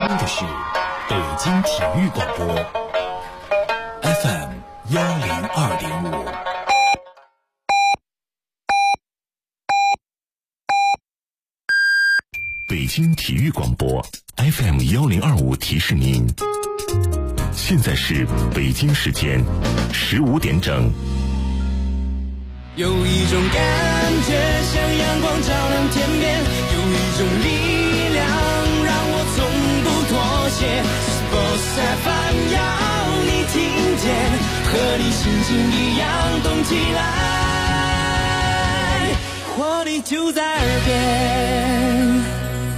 的是北京体育广播 FM 102.5。北京体育广播 FM 1025提示您，现在是北京时间15点整。 有一种感觉像阳光照亮天边，有一种力量让我从不妥协。Sports FM 要你听见，和你心情一样动起来，活力就在耳边。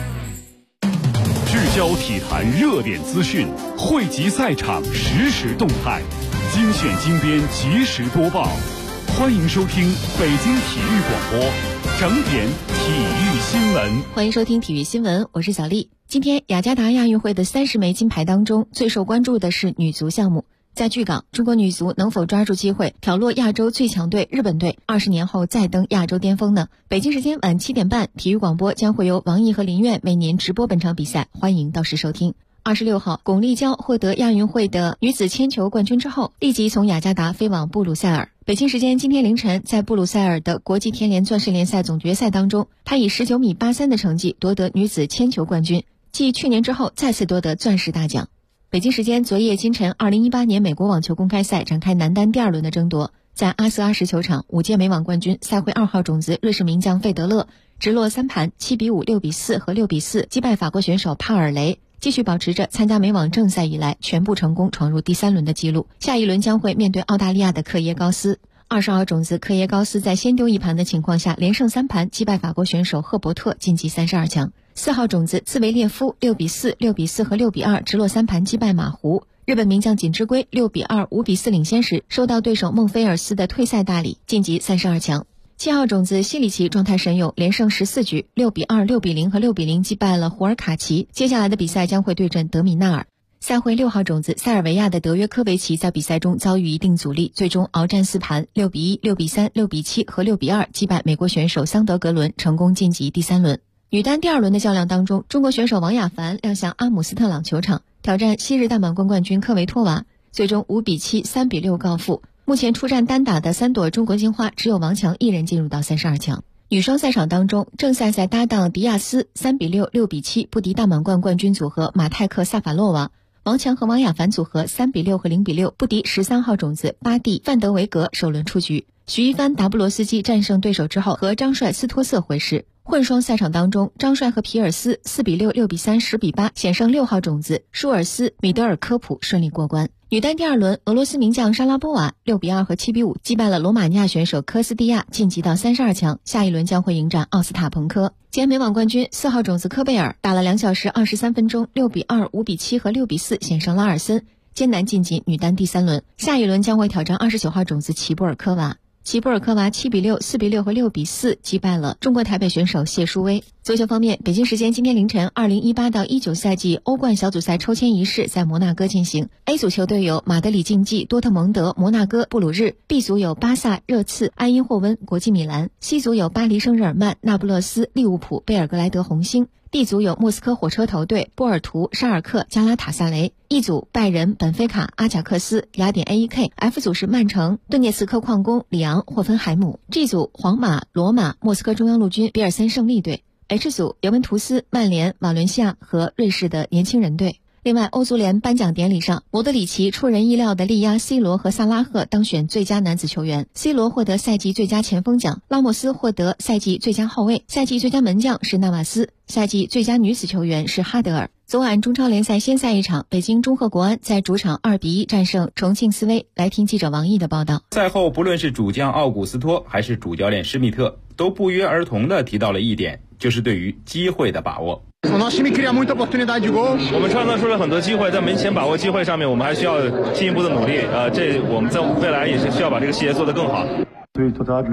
聚焦体坛热点资讯，汇集赛场实时动态，精选精编及时播报。欢迎收听北京体育广播整点体育新闻。 欢迎收听体育新闻，我是小丽。今天雅加达亚运会的30枚金牌当中，最受关注的是女足项目。在巨港，中国女足能否抓住机会挑落亚洲最强队日本队，20年后再登亚洲巅峰呢？北京时间晚7点半，体育广播将会由王毅和林苑为您直播本场比赛，欢迎到时收听。26号，巩立姣获得亚运会的女子铅球冠军之后，立即从雅加达飞往布鲁塞尔。北京时间今天凌晨，在布鲁塞尔的国际田联钻石联赛总决赛当中，她以19米83的成绩夺得女子铅球冠军，继去年之后再次夺得钻石大奖。北京时间昨夜今晨，2018年美国网球公开赛展开男单第2轮的争夺。在阿瑟阿什球场，5届美网冠军赛会2号种子瑞士名将费德勒直落3盘7比5、6比4和6比4击败法国选手帕尔雷，继续保持着参加美网正赛以来全部成功闯入第3轮的记录。下一轮将会面对澳大利亚的克耶高斯。20号种子克耶高斯在先丢1盘的情况下，连胜3盘击败法国选手赫伯特晋级32强。4号种子茨维列夫6比4、6比4和6比2直落3盘击败马胡。日本名将锦织圭6比2、5比4领先时，受到对手孟菲尔斯的退赛大礼，晋级32强。7号种子西里奇状态神勇，连胜14局，6比2、6比0和6比0击败了胡尔卡奇。接下来的比赛将会对阵德米纳尔。赛会6号种子塞尔维亚的德约科维奇在比赛中遭遇一定阻力，最终鏖战4盘6比1、6比3、6比7和6比2击败美国选手桑德格伦，成功晋级第3轮。女单第2轮的较量当中，中国选手王雅凡亮相阿姆斯特朗球场，挑战昔日大满贯冠军科维托娃，最终5比7、3比6告负。目前出战单打的3朵中国金花，只有王强一人进入到32强。女双赛场当中，郑赛赛搭档迪亚斯3比6、6比7不敌大满贯冠军组合马泰克萨法洛娃。王强和王雅凡组合3比6和0比6不敌13号种子巴蒂范德维格，首轮出局。徐一帆达布罗斯基战胜对手之后，和张帅斯托瑟会师。混双赛场当中，张帅和皮尔斯4比6、6比3、10比8险胜6号种子舒尔斯米德尔科普，顺利过关。女单第2轮，俄罗斯名将莎拉波娃6比2和7比5击败了罗马尼亚选手科斯蒂亚，晋级到32强，下一轮将会迎战奥斯塔彭科。前美网冠军4号种子科贝尔打了2小时23分钟，6比2、5比7和6比4险胜拉尔森，艰难晋级女单第3轮，下一轮将会挑战29号种子齐布尔科娃。齐布尔科娃7比6、4比6和6比4击败了中国台北选手谢淑薇。足球方面，北京时间今天凌晨，2018到19赛季欧冠小组赛抽签仪式在摩纳哥进行。A 组球队有马德里竞技、多特蒙德、摩纳哥、布鲁日。B 组有巴萨、热刺、埃因霍温、国际米兰。C 组有巴黎圣日耳曼、那不勒斯、利物浦、贝尔格莱德红星。D 组有莫斯科火车头队、波尔图、沙尔克、加拉塔萨雷。E 组拜仁、本菲卡、阿贾克斯、雅典 AEK。F 组是曼城、顿涅茨克矿工、里昂、霍芬海姆。G 组皇马、罗马、莫斯科中央陆军、比尔森胜利队。H 组尤文图斯、曼联、瓦伦西亚和瑞士的年轻人队。另外，欧足联颁奖典礼上，莫德里奇出人意料地力压 C 罗和萨拉赫当选最佳男子球员。C 罗获得赛季最佳前锋奖，拉莫斯获得赛季最佳后卫，赛季最佳门将是纳瓦斯，赛季最佳女子球员是哈德尔。昨晚中超联赛先赛一场，北京中赫国安在主场2比1战胜重庆斯威。来听记者王毅的报道。 赛后，不论是主将奥古斯托还是主教练施密特，都不约而同地提到了一点，就是对于机会的把握。 我们创造出了很多机会，在门前把握机会上面，我们还需要进一步的努力。我们在未来也是需要把这个细节做得更好。 我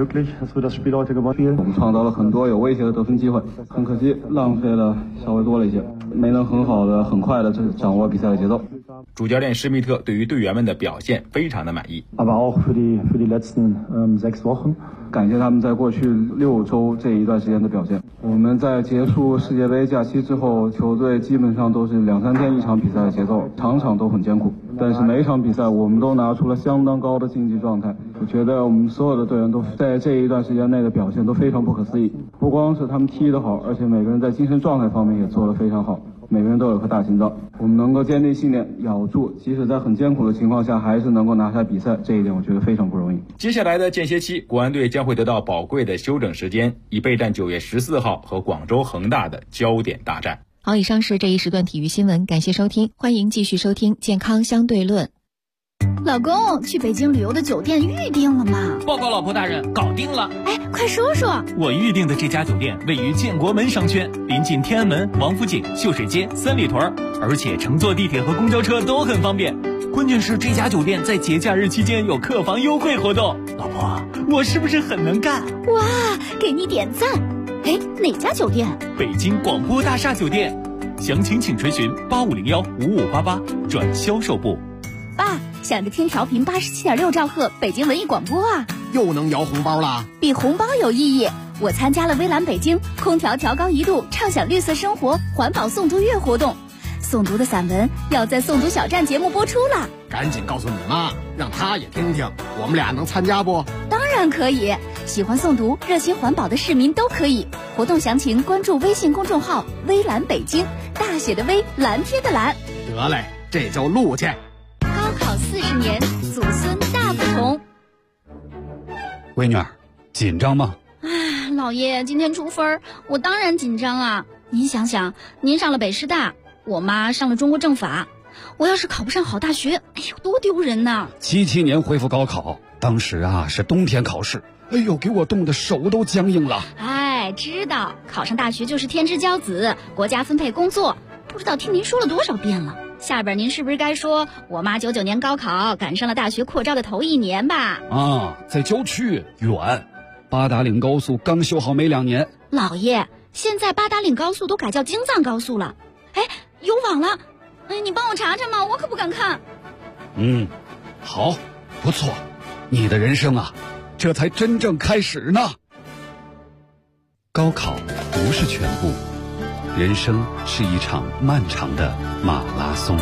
们创造了很多有威胁的得分机会，很可惜浪费了稍微多了一些，没能很好的、很快的掌握比赛的节奏。 主教练施密特对于队员们的表现非常的满意。 Aber auch für die letzten 6 Wochen， 感谢他们在过去6周这一段时间的表现。我们在结束世界杯假期之后，球队基本上都是2-3天一场比赛的节奏，场场都很艰苦。但是每一场比赛我们都拿出了相当高的竞技状态。我觉得我们所有的队员都在这一段时间内的表现都非常不可思议。不光是他们踢得好，而且每个人在精神状态方面也做得非常好。每个人都有颗大心脏，我们能够坚定信念，咬住，即使在很艰苦的情况下，还是能够拿下比赛，这一点我觉得非常不容易。 接下来的间歇期，国安队将会得到宝贵的休整时间，以备战9月14号和广州恒大的焦点大战。 好，以上是这一时段体育新闻，感谢收听，欢迎继续收听健康相对论。 老公，去北京旅游的酒店预定了吗？ 报告老婆大人，搞定了。 哎，快说说。 我预定的这家酒店位于建国门商圈，临近天安门、王府井、秀水街、三里屯，而且乘坐地铁和公交车都很方便。关键是这家酒店在节假日期间有客房优惠活动。老婆，我是不是很能干？ 哇，给你点赞。哎，哪家酒店？ 北京广播大厦酒店。详情请垂询8501-5588转销售部。 爸，想着听调频87.6兆赫北京文艺广播啊， 又能摇红包了。 比红包有意义，我参加了微蓝北京空调调高1度畅享绿色生活环保诵读月活动，诵读的散文要在诵读小站节目播出了。 赶紧告诉你妈，让她也听听，我们俩能参加不？ 当然可以，喜欢诵读热心环保的市民都可以。活动详情关注微信公众号微蓝北京，大写的微，蓝天的蓝。 得嘞，这就录去。 高考40年，祖孙大不同。 闺女儿，紧张吗？ 老爷，今天出分，我当然紧张啊。您想想，您上了北师大，我妈上了中国政法，我要是考不上好大学，哎呦，多丢人呐 ！77年恢复高考，当时是冬天考试，哎呦，给我冻得手都僵硬了。 哎，知道考上大学就是天之骄子，国家分配工作，不知道听您说了多少遍了。下边您是不是该说我妈99年高考赶上了大学扩招的头1年吧？ 在郊区远，八达岭高速刚修好没2年。 老爷，现在八达岭高速都改叫京藏高速了，哎，有网了，哎，你帮我查查嘛，我可不敢看。 好，不错，你的人生这才真正开始呢。高考不是全部，人生是一场漫长的马拉松。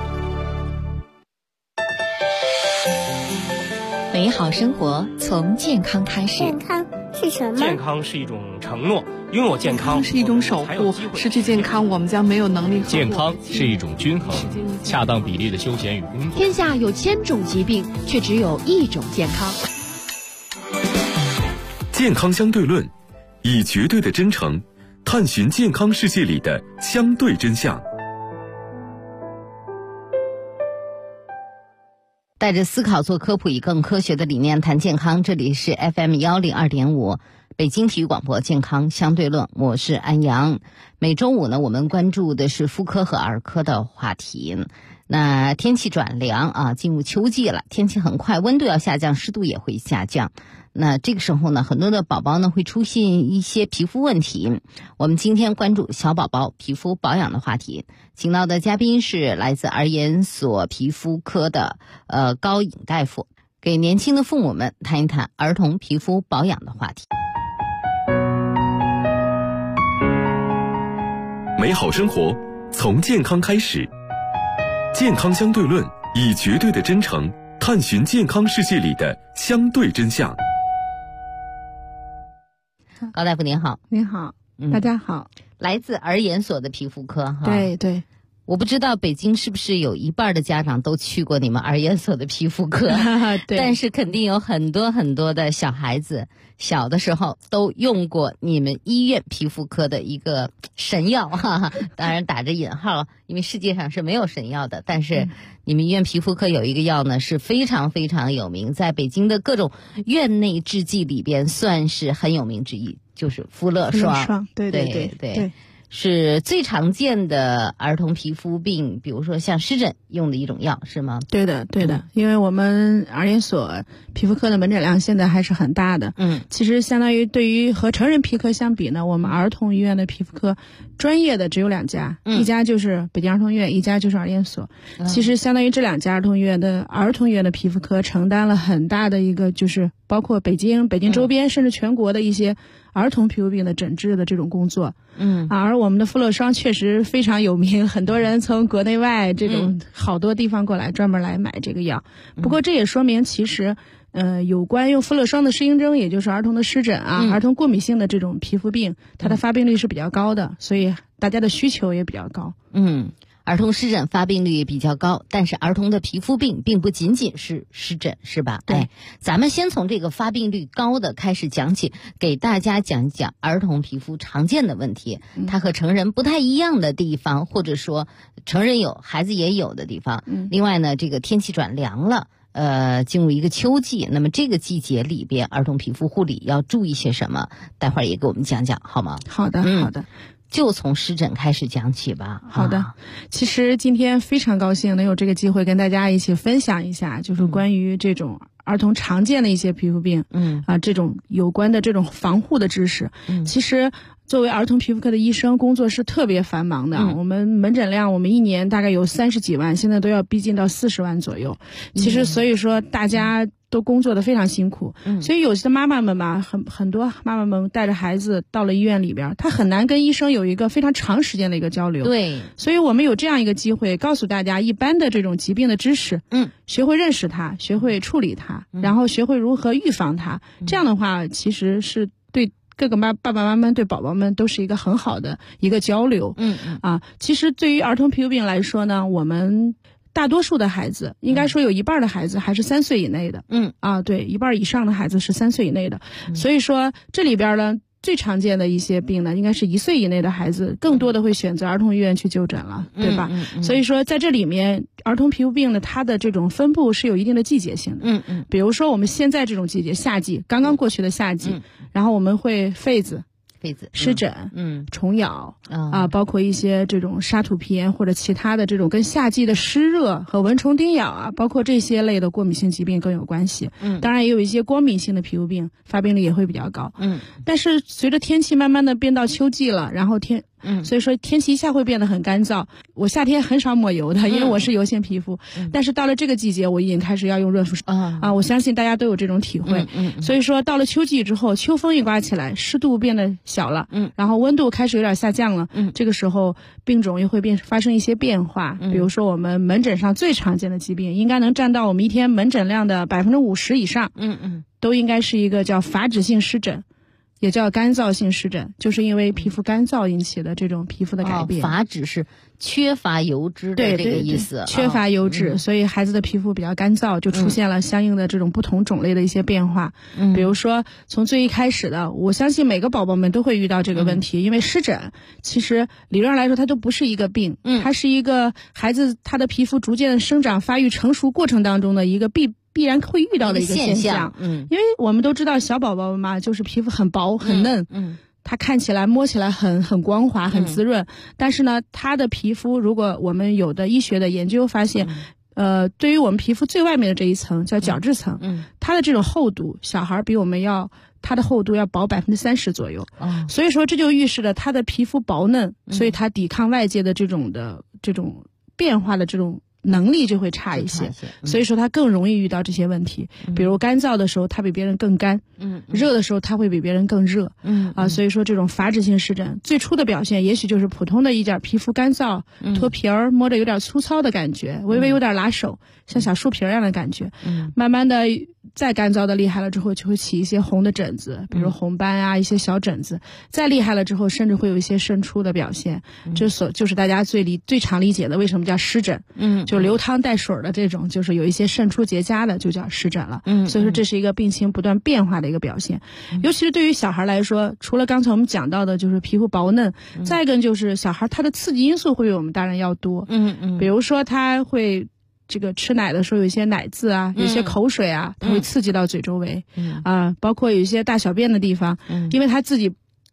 美好生活从健康开始。 健康是什么？ 健康是一种承诺，拥有健康是一种守护，失去健康我们将没有能力。 健康是一种均衡，恰当比例的休闲与工作。 天下有1000种疾病，却只有1种健康。 健康相对论，以绝对的真诚探寻健康世界里的相对真相。 带着思考做科普，以更科学的理念谈健康。这里是 FM 102.5北京体育广播健康相对论，我是安阳。每周五呢，我们关注的是妇科和儿科的话题。那天气转凉进入秋季了，天气很快，温度要下降，湿度也会下降。那这个时候呢，很多的宝宝呢会出现一些皮肤问题。我们今天关注小宝宝皮肤保养的话题，请到的嘉宾是来自儿研所皮肤科的高颖大夫，给年轻的父母们谈一谈儿童皮肤保养的话题。 美好生活从健康开始，健康相对论，以绝对的真诚探寻健康世界里的相对真相。 高大夫您好。 您好，大家好。 来自儿研所的皮肤科对对。 我不知道北京是不是有一半的家长都去过你们儿研所的皮肤科对， 但是肯定有很多很多的小孩子小的时候都用过你们医院皮肤科的一个神药当然打着引号，因为世界上是没有神药的，但是你们医院皮肤科有一个药呢是非常非常有名，在北京的各种院内制剂里边算是很有名之一，就是肤乐霜。 对对对对。 是最常见的儿童皮肤病，比如说像湿疹用的一种药，是吗？ 对的，因为我们儿研所皮肤科的门诊量现在还是很大的。其实相当于对于和成人皮科相比呢，我们儿童医院的皮肤科专业的只有2家，一家就是北京儿童医院，一家就是儿研所。其实相当于这2家儿童医院的皮肤科承担了很大的一个，就是包括北京周边甚至全国的一些儿童皮肤病的诊治的这种工作。而我们的富乐霜确实非常有名，很多人从国内外这种好多地方过来专门来买这个药。不过这也说明其实有关用富乐霜的适应症，也就是儿童的湿疹啊、儿童过敏性的这种皮肤病，它的发病率是比较高的，所以大家的需求也比较高。 儿童湿疹发病率也比较高，但是儿童的皮肤病并不仅仅是湿疹，是吧？ 对， 咱们先从这个发病率高的开始讲起，给大家讲一讲儿童皮肤常见的问题，它和成人不太一样的地方，或者说成人有孩子也有的地方。另外呢，这个天气转凉了，进入一个秋季，那么这个季节里边儿童皮肤护理要注意些什么？待会儿也给我们讲讲好吗？ 好的。 就从湿疹开始讲起吧。 好的，其实今天非常高兴能有这个机会跟大家一起分享一下，就是关于这种儿童常见的一些皮肤病，这种有关的这种防护的知识。其实作为儿童皮肤科的医生，工作是特别繁忙的。我们门诊量，我们一年大概有30几万，现在都要逼近到40万左右。其实所以说大家都工作的非常辛苦，所以有些妈妈们吧，很多妈妈们带着孩子到了医院里边，她很难跟医生有一个非常长时间的一个交流。 对， 所以我们有这样一个机会，告诉大家一般的这种疾病的知识，学会认识它，学会处理它，然后学会如何预防它。这样的话，其实是对各个爸爸妈妈对宝宝们都是一个很好的一个交流。其实对于儿童皮肤病来说呢，我们大多数的孩子，应该说有一半的孩子还是3岁以内的。对，一半以上的孩子是3岁以内的。所以说这里边呢，最常见的一些病呢，应该是1岁以内的孩子更多的会选择儿童医院去就诊了，对吧？所以说在这里面，儿童皮肤病呢，它的这种分布是有一定的季节性的。比如说我们现在这种季节，夏季刚刚过去的夏季，然后我们会痱子、湿疹、虫咬包括一些这种沙土皮炎或者其他的这种跟夏季的湿热和蚊虫叮咬包括这些类的过敏性疾病更有关系。当然也有一些光敏性的皮肤病，发病率也会比较高。但是随着天气慢慢的变到秋季了，然后所以说天气一下会变得很干燥。我夏天很少抹油的，因为我是油性皮肤，但是到了这个季节，我已经开始要用润肤我相信大家都有这种体会。所以说到了秋季之后，秋风一刮起来，湿度变得小了，然后温度开始有点下降了，这个时候病种又会发生一些变化。比如说我们门诊上最常见的疾病，应该能占到我们一天门诊量的50%以上，都应该是一个叫乏脂性湿疹，也叫干燥性湿疹，就是因为皮肤干燥引起的这种皮肤的改变。 乏脂是缺乏油脂的这个意思。 缺乏油脂，所以孩子的皮肤比较干燥，就出现了相应的这种不同种类的一些变化。比如说从最一开始的，我相信每个宝宝们都会遇到这个问题，因为湿疹其实理论上来说它都不是一个病，它是一个孩子他的皮肤逐渐的生长发育成熟过程当中的一个必然会遇到的一个现象。因为我们都知道小宝宝嘛，就是皮肤很薄很嫩，它看起来摸起来很光滑很滋润，但是呢它的皮肤，如果我们有的医学的研究发现，对于我们皮肤最外面的这一层叫角质层，它的这种厚度，小孩比我们它的厚度要薄30%左右。所以说这就预示了它的皮肤薄嫩，所以它抵抗外界的这种变化的这种能力就会差一些，所以说它更容易遇到这些问题。比如干燥的时候它比别人更干，热的时候它会比别人更热。所以说这种乏脂性湿疹最初的表现也许就是普通的一点皮肤干燥，脱皮儿，摸着有点粗糙的感觉，微微有点拉手，像小树皮一样的感觉。慢慢的再干燥的厉害了之后，就会起一些红的疹子，比如红斑一些小疹子。再厉害了之后，甚至会有一些渗出的表现。就是大家最常理解的为什么叫湿疹，就流汤带水的这种，就是有一些渗出结痂的就叫湿疹了。所以说这是一个病情不断变化的一个表现。尤其是对于小孩来说，除了刚才我们讲到的就是皮肤薄嫩，再一个就是小孩他的刺激因素会比我们大人要多。比如说他会这个吃奶的时候有一些奶渍有一些口水它会刺激到嘴周围包括有一些大小便的地方，因为他自己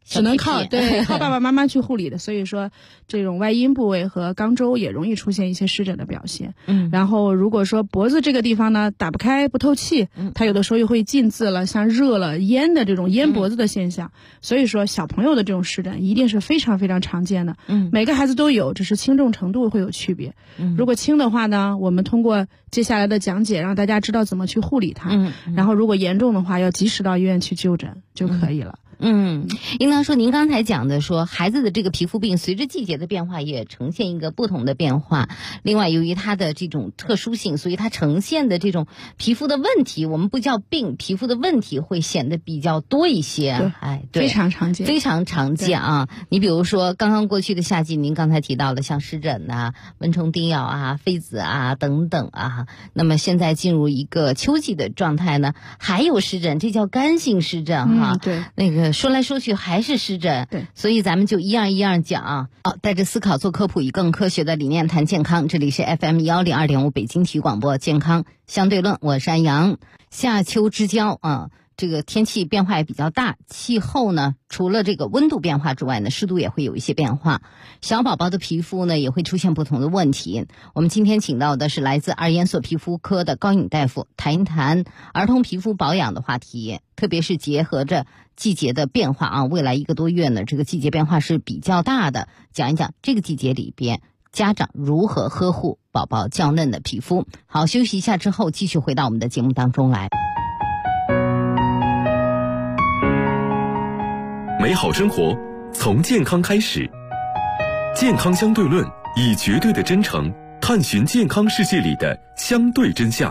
只能靠爸爸妈妈去护理的，所以说这种外阴部位和肛周也容易出现一些湿疹的表现。然后如果说脖子这个地方呢打不开不透气，它有的时候又会浸渍了，像热了淹的这种淹脖子的现象。所以说小朋友的这种湿疹一定是非常非常常见的。每个孩子都有，只是轻重程度会有区别。如果轻的话呢，我们通过接下来的讲解让大家知道怎么去护理它。然后如果严重的话，要及时到医院去就诊就可以了。 应当说您刚才讲的说孩子的这个皮肤病随着季节的变化也呈现一个不同的变化，另外由于它的这种特殊性，所以它呈现的这种皮肤的问题，我们不叫病，皮肤的问题会显得比较多一些。对， 非常常见， 非常常见啊。你比如说刚刚过去的夏季，您刚才提到了像湿疹啊、蚊虫叮咬啊、痱子啊等等啊，那么现在进入一个秋季的状态呢，还有湿疹，这叫干性湿疹哈。 对， 那个说来说去还是湿疹。 对， 所以咱们就一样一样讲。好，带着思考做科普，以更科学的理念谈健康。这里是 FM102.5 北京体育广播健康相对论，我是安阳。夏秋之交啊，这个天气变化也比较大，气候呢除了这个温度变化之外呢，湿度也会有一些变化，小宝宝的皮肤呢也会出现不同的问题。我们今天请到的是来自儿研所皮肤科的高颖大夫，谈一谈儿童皮肤保养的话题，特别是结合着季节的变化啊，未来1个多月呢，这个季节变化是比较大的，讲一讲这个季节里边家长如何呵护宝宝较嫩的皮肤。好，休息一下之后继续回到我们的节目当中来。 美好生活从健康开始，健康相对论以绝对的真诚探寻健康世界里的相对真相。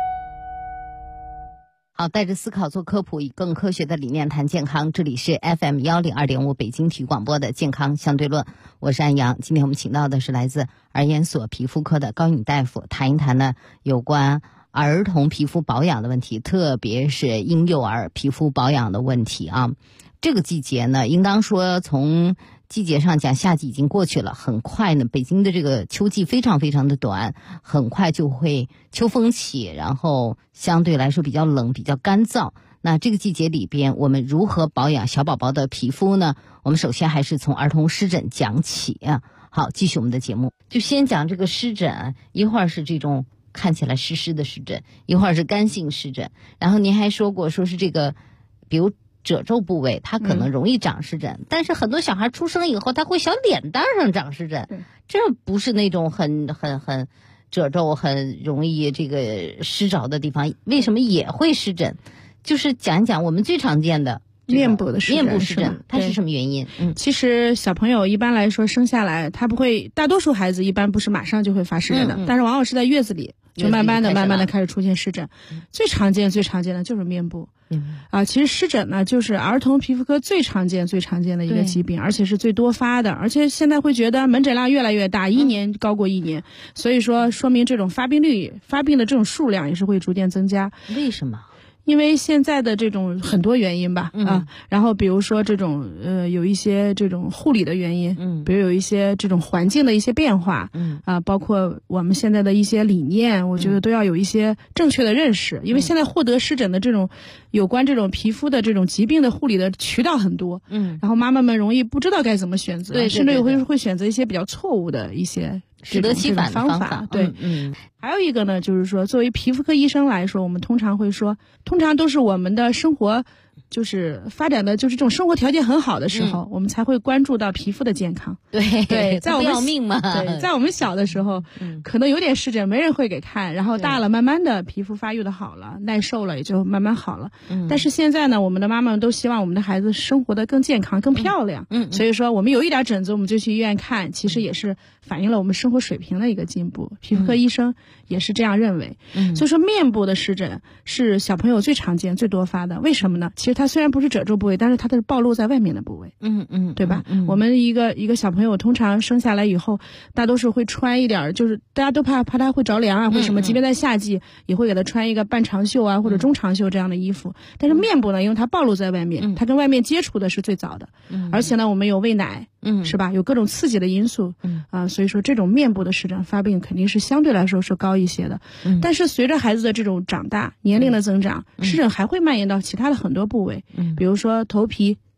好，带着思考做科普，以更科学的理念谈健康。这里是 FM102.5 北京体育广播的健康相对论，我是安阳。今天我们请到的是来自儿研所皮肤科的高颖大夫，谈一谈呢有关儿童皮肤保养的问题，特别是婴幼儿皮肤保养的问题啊。这个季节呢，应当说从季节上讲，夏季已经过去了，很快呢，北京的这个秋季非常非常的短，很快就会秋风起，然后相对来说比较冷，比较干燥。那这个季节里边，我们如何保养小宝宝的皮肤呢？我们首先还是从儿童湿疹讲起啊。好，继续我们的节目，就先讲这个湿疹，一会儿是这种看起来湿湿的湿疹，一会儿是干性湿疹。然后您还说过，说是这个，比如褶皱部位它可能容易长湿疹，但是很多小孩出生以后他会小脸蛋上长湿疹，这不是那种很褶皱很容易这个湿着的地方，为什么也会湿疹？就是讲一讲我们最常见的面部的湿疹， 面部湿疹它是什么原因？ 其实小朋友一般来说生下来他不会，大多数孩子一般不是马上就会发湿疹的，但是往往是在月子里就慢慢的开始出现湿疹。最常见的就是面部。其实湿疹呢，就是儿童皮肤科最常见的一个疾病，而且是最多发的，而且现在会觉得门诊量越来越大，一年高过一年，所以说明这种发病的这种数量也是会逐渐增加。 为什么？ 因为现在的这种很多原因吧，然后比如说这种有一些这种护理的原因，比如有一些这种环境的一些变化，包括我们现在的一些理念，我觉得都要有一些正确的认识，因为现在获得湿疹的这种有关这种皮肤的这种疾病的护理的渠道很多，然后妈妈们容易不知道该怎么选择，甚至会选择一些比较错误的一些适得其反的方法。 对，还有一个呢，就是说作为皮肤科医生来说，我们通常会说，通常都是我们的生活就是发展的就是这种生活条件很好的时候，我们才会关注到皮肤的健康。对，在我们要命嘛。 对，在我们小的时候，可能有点湿疹没人会给看，然后大了慢慢的皮肤发育的好了，耐受了也就慢慢好了。但是现在呢，我们的妈妈们都希望我们的孩子生活的更健康更漂亮，所以说我们有一点疹子我们就去医院看，其实也是反映了我们生活水平的一个进步，皮肤科医生也是这样认为。所以说面部的湿疹是小朋友最常见最多发的，为什么呢？其实它虽然不是褶皱部位，但是它是暴露在外面的部位，对吧？我们一个小朋友通常生下来以后，大多数会穿一点，就是大家都怕他会着凉啊，或者什么，即便在夏季也会给他穿一个半长袖啊或者中长袖这样的衣服。但是面部呢，因为它暴露在外面，它跟外面接触的是最早的，而且呢，我们有喂奶，是吧？有各种刺激的因素，所以说这种面部的湿疹发病肯定是相对来说是高一些的。但是随着孩子的这种长大，年龄的增长，湿疹还会蔓延到其他的很多部位，比如说头皮、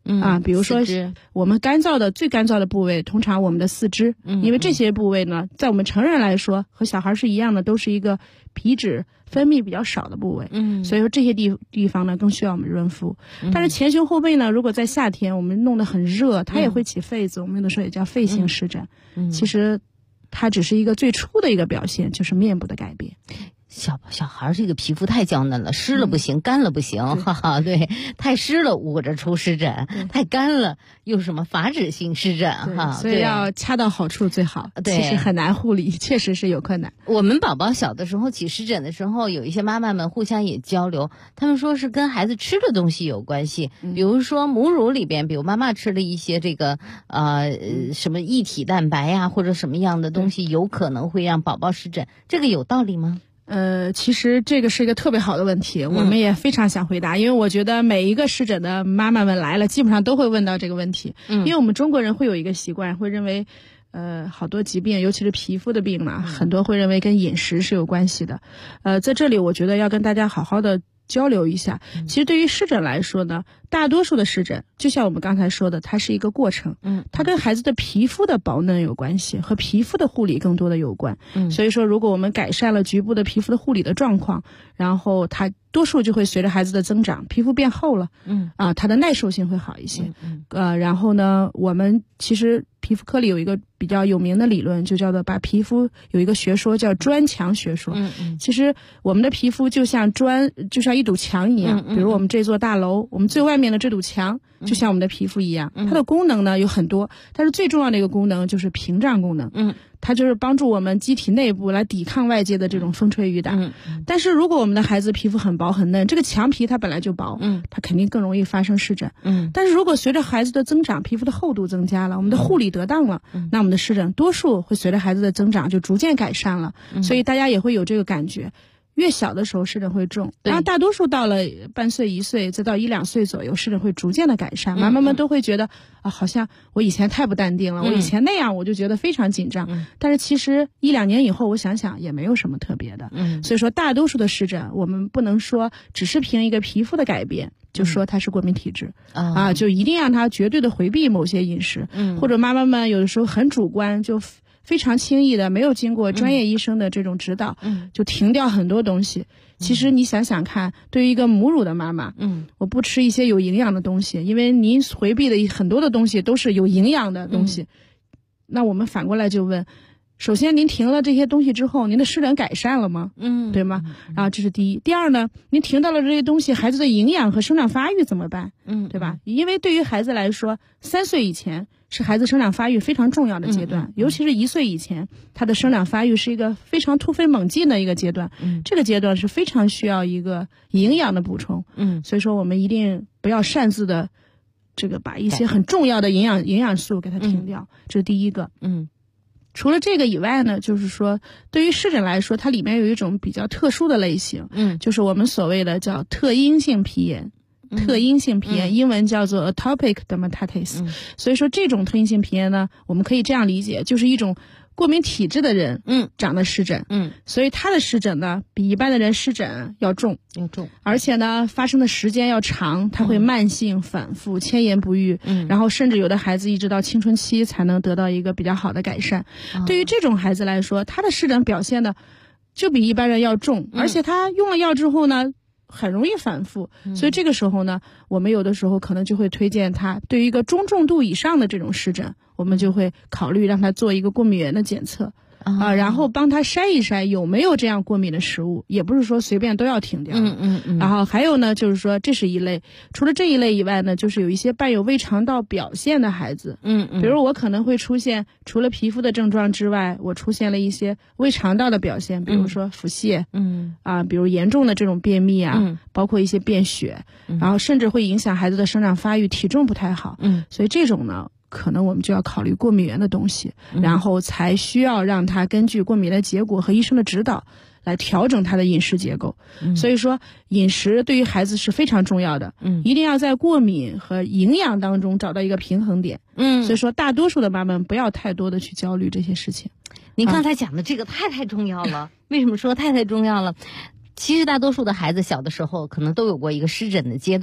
比如说我们最干燥的部位，通常我们的四肢，因为这些部位呢，在我们成人来说和小孩是一样的，都是一个皮脂分泌比较少的部位，所以说这些地方呢更需要我们润肤。但是前胸后背呢，如果在夏天我们弄得很热，它也会起痱子，我们有的时候也叫痱性湿疹。其实它只是一个最初的一个表现，就是面部的改变。 小孩这个皮肤太娇嫩了，湿了不行，干了不行，哈哈，对，太湿了捂着出湿疹，太干了又什么发脂性湿疹哈， 所以要恰到好处最好。 对， 其实很难护理，确实是有困难。 我们宝宝小的时候起湿疹的时候，有一些妈妈们互相也交流，他们说是跟孩子吃的东西有关系，比如说母乳里边，比如妈妈吃了一些这个什么液体蛋白呀，或者什么样的东西，有可能会让宝宝湿疹，这个有道理吗？ 其实这个是一个特别好的问题，我们也非常想回答，因为我觉得每一个湿疹的妈妈们来了，基本上都会问到这个问题。因为我们中国人会有一个习惯，会认为好多疾病，尤其是皮肤的病嘛，很多会认为跟饮食是有关系的。在这里我觉得要跟大家好好的交流一下。其实对于湿疹来说呢，大多数的湿疹就像我们刚才说的，它是一个过程，它跟孩子的皮肤的保嫩有关系，和皮肤的护理更多的有关。所以说如果我们改善了局部的皮肤的护理的状况，然后它多数就会随着孩子的增长，皮肤变厚了，它的耐受性会好一些。然后呢，我们其实皮肤科里有一个比较有名的理论，就叫做把皮肤有一个学说叫砖墙学说。其实我们的皮肤就像一堵墙一样，比如我们这座大楼，我们最外面的这堵墙就像我们的皮肤一样，它的功能呢有很多，但是最重要的一个功能就是屏障功能。它就是帮助我们机体内部来抵抗外界的这种风吹雨打。但是如果我们的孩子皮肤很薄很嫩，这个墙皮它本来就薄，它肯定更容易发生湿疹。但是如果随着孩子的增长，皮肤的厚度增加了，我们的护理得当了，那我们的湿疹多数会随着孩子的增长就逐渐改善了。所以大家也会有这个感觉。越小的时候湿疹会重，然后大多数到了半岁1岁再到1、2岁左右，湿疹会逐渐的改善。妈妈们都会觉得好像我以前太不淡定了，我以前那样我就觉得非常紧张。但是其实1、2年以后，我想想也没有什么特别的。所以说大多数的湿疹，我们不能说只是凭一个皮肤的改变就说它是过敏体质就一定让它绝对的回避某些饮食。或者妈妈们有的时候很主观，就非常轻易的没有经过专业医生的这种指导，就停掉很多东西。其实你想想看，对于一个母乳的妈妈，我不吃一些有营养的东西，因为您回避的很多的东西都是有营养的东西。那我们反过来就问，首先您停了这些东西之后，您的湿疹改善了吗？对吗？然后这是第一。第二呢，您停到了这些东西，孩子的营养和生长发育怎么办？对吧？因为对于孩子来说，3岁以前是孩子生长发育非常重要的阶段，尤其是1岁以前，他的生长发育是一个非常突飞猛进的一个阶段。这个阶段是非常需要一个营养的补充。所以说我们一定不要擅自的这个把一些很重要的营养素给它停掉，这是第一个。除了这个以外呢，就是说对于湿疹来说，它里面有一种比较特殊的类型，就是我们所谓的叫特因性皮炎。特因性皮炎，英文叫做 atopic dermatitis。所以说这种特因性皮炎呢，我们可以这样理解，就是一种过敏体质的人长的湿疹。所以他的湿疹呢比一般的人湿疹要重，而且呢发生的时间要长，它会慢性反复，千言不愈。然后甚至有的孩子一直到青春期才能得到一个比较好的改善。对于这种孩子来说，他的湿疹表现呢就比一般人要重，而且他用了药之后呢很容易反复。所以这个时候呢，我们有的时候可能就会推荐他，对于一个中重度以上的这种湿疹，我们就会考虑让他做一个过敏原的检测。然后帮他筛一筛有没有这样过敏的食物，也不是说随便都要停掉。然后还有呢，就是说这是一类，除了这一类以外呢，就是有一些伴有胃肠道表现的孩子。比如我可能会出现除了皮肤的症状之外，我出现了一些胃肠道的表现，比如说腹泻，比如严重的这种便秘啊，包括一些便血，然后甚至会影响孩子的生长发育，体重不太好。所以这种呢可能我们就要考虑过敏原的东西，然后才需要让他根据过敏的结果和医生的指导来调整他的饮食结构。所以说饮食对于孩子是非常重要的，一定要在过敏和营养当中找到一个平衡点。所以说大多数的妈妈们不要太多的去焦虑这些事情。 您刚才讲的这个太重要了。为什么说太重要了？其实大多数的孩子小的时候可能都有过一个湿疹的阶段，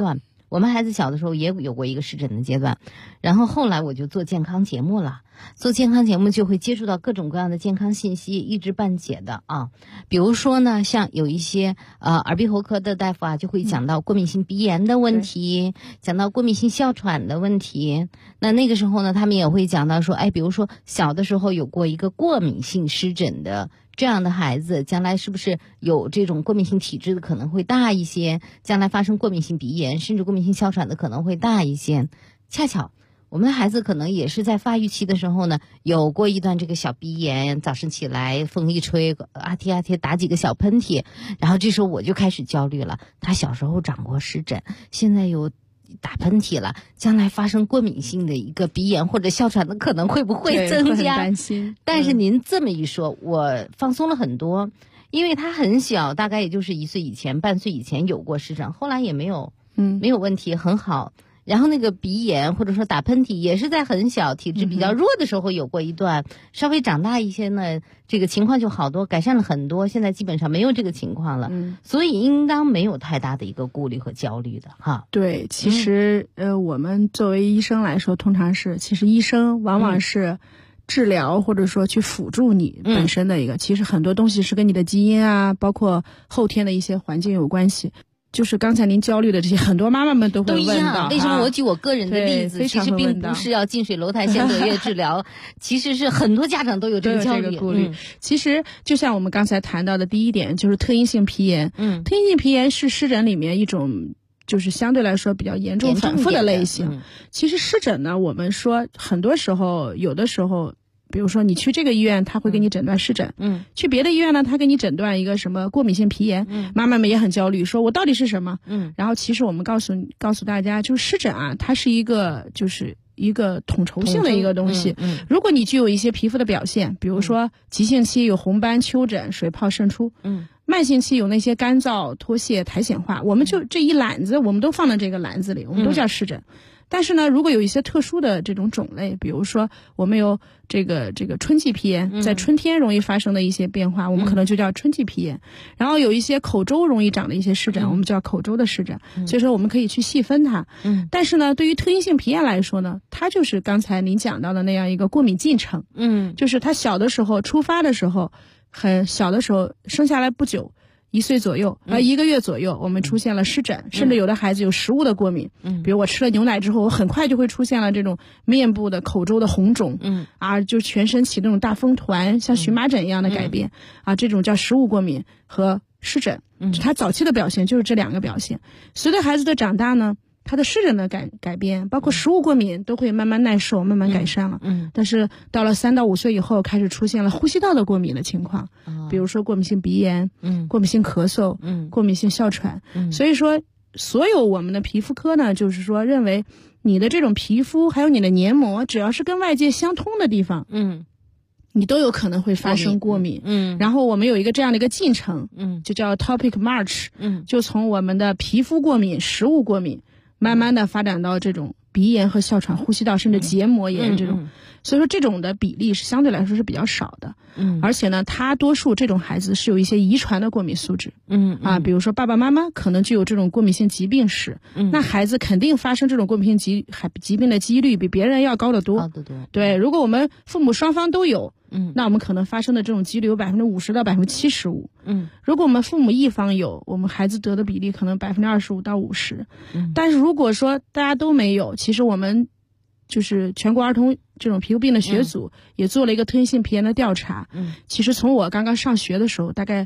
我们孩子小的时候也有过一个湿疹的阶段，然后后来我就做健康节目了，做健康节目就会接触到各种各样的健康信息，一知半解的啊。比如说呢，像有一些耳鼻喉科的大夫啊，就会讲到过敏性鼻炎的问题，讲到过敏性哮喘的问题。那个时候呢，他们也会讲到说，比如说小的时候有过一个过敏性湿疹的这样的孩子，将来是不是有这种过敏性体质的可能会大一些，将来发生过敏性鼻炎甚至过敏性哮喘的可能会大一些。恰巧我们的孩子可能也是在发育期的时候呢，有过一段这个小鼻炎，早上起来风一吹啊贴打几个小喷嚏，然后这时候我就开始焦虑了，他小时候长过湿疹，现在有打喷嚏了，将来发生过敏性的一个鼻炎或者哮喘的可能会不会增加？ 担心。 但是您这么一说，我放松了很多，因为他很小，大概也就是1岁以前、半岁以前有过湿疹，后来也没有问题，很好。然后那个鼻炎或者说打喷嚏也是在很小体质比较弱的时候有过一段，稍微长大一些呢，这个情况就好多，改善了很多，现在基本上没有这个情况了，所以应当没有太大的一个顾虑和焦虑的哈。 对，其实我们作为医生来说，通常是其实医生往往是治疗或者说去辅助你本身的一个，其实很多东西是跟你的基因啊，包括后天的一些环境有关系。就是刚才您焦虑的这些，很多妈妈们都会问到， 为什么我举我个人的例子，其实并不是要近水楼台先得月治疗，其实是很多家长都有这个焦虑顾虑。其实就像我们刚才谈到的第一点，就是特因性皮炎。特因性皮炎是湿疹里面一种就是相对来说比较严重反复的类型。其实湿疹呢，我们说很多时候有的时候比如说你去这个医院他会给你诊断湿疹，去别的医院呢他给你诊断一个什么过敏性皮炎，妈妈们也很焦虑，说我到底是什么？然后其实我们告诉大家，就是湿疹啊，它是一个统筹性的一个东西。如果你具有一些皮肤的表现，比如说急性期有红斑、丘疹、水泡渗出，慢性期有那些干燥、脱屑、苔藓化，我们就这一篮子我们都放在这个篮子里，我们都叫湿疹。但是呢，如果有一些特殊的这种种类，比如说我们有这个春季皮炎，在春天容易发生的一些变化，我们可能就叫春季皮炎。然后有一些口周容易长的一些湿疹，我们叫口周的湿疹。所以说我们可以去细分它。但是呢，对于特因性皮炎来说呢，它就是刚才您讲到的那样一个过敏进程。就是它小的时候出发的时候，很小的时候生下来不久。1岁左右1个月左右我们出现了湿疹，甚至有的孩子有食物的过敏，比如我吃了牛奶之后，我很快就会出现了这种面部的口周的红肿，就全身起那种大风团，像荨麻疹一样的改变，这种叫食物过敏和湿疹，它早期的表现就是这2个表现。随着孩子的长大呢，他的湿疹的改变，包括食物过敏都会慢慢耐受，慢慢改善了。但是到了3到5岁以后，开始出现了呼吸道的过敏的情况，比如说过敏性鼻炎，过敏性咳嗽，过敏性哮喘。所以说，所有我们的皮肤科呢，就是说认为你的这种皮肤还有你的黏膜，只要是跟外界相通的地方，你都有可能会发生过敏。然后我们有一个这样的一个进程，就叫 topic march，就从我们的皮肤过敏、食物过敏。慢慢的发展到这种鼻炎和哮喘、呼吸道甚至结膜炎这种，所以说这种的比例是相对来说是比较少的。而且呢，他多数这种孩子是有一些遗传的过敏素质。比如说爸爸妈妈可能就有这种过敏性疾病史，那孩子肯定发生这种过敏性疾病的几率比别人要高得多。对，如果我们父母双方都有，那我们可能发生的这种几率有50%到75%。如果我们父母一方有，我们孩子得的比例可能25%到50%。但是如果说大家都没有，其实我们就是全国儿童这种皮肤病的学组也做了一个特因性皮炎的调查。其实从我刚刚上学的时候，大概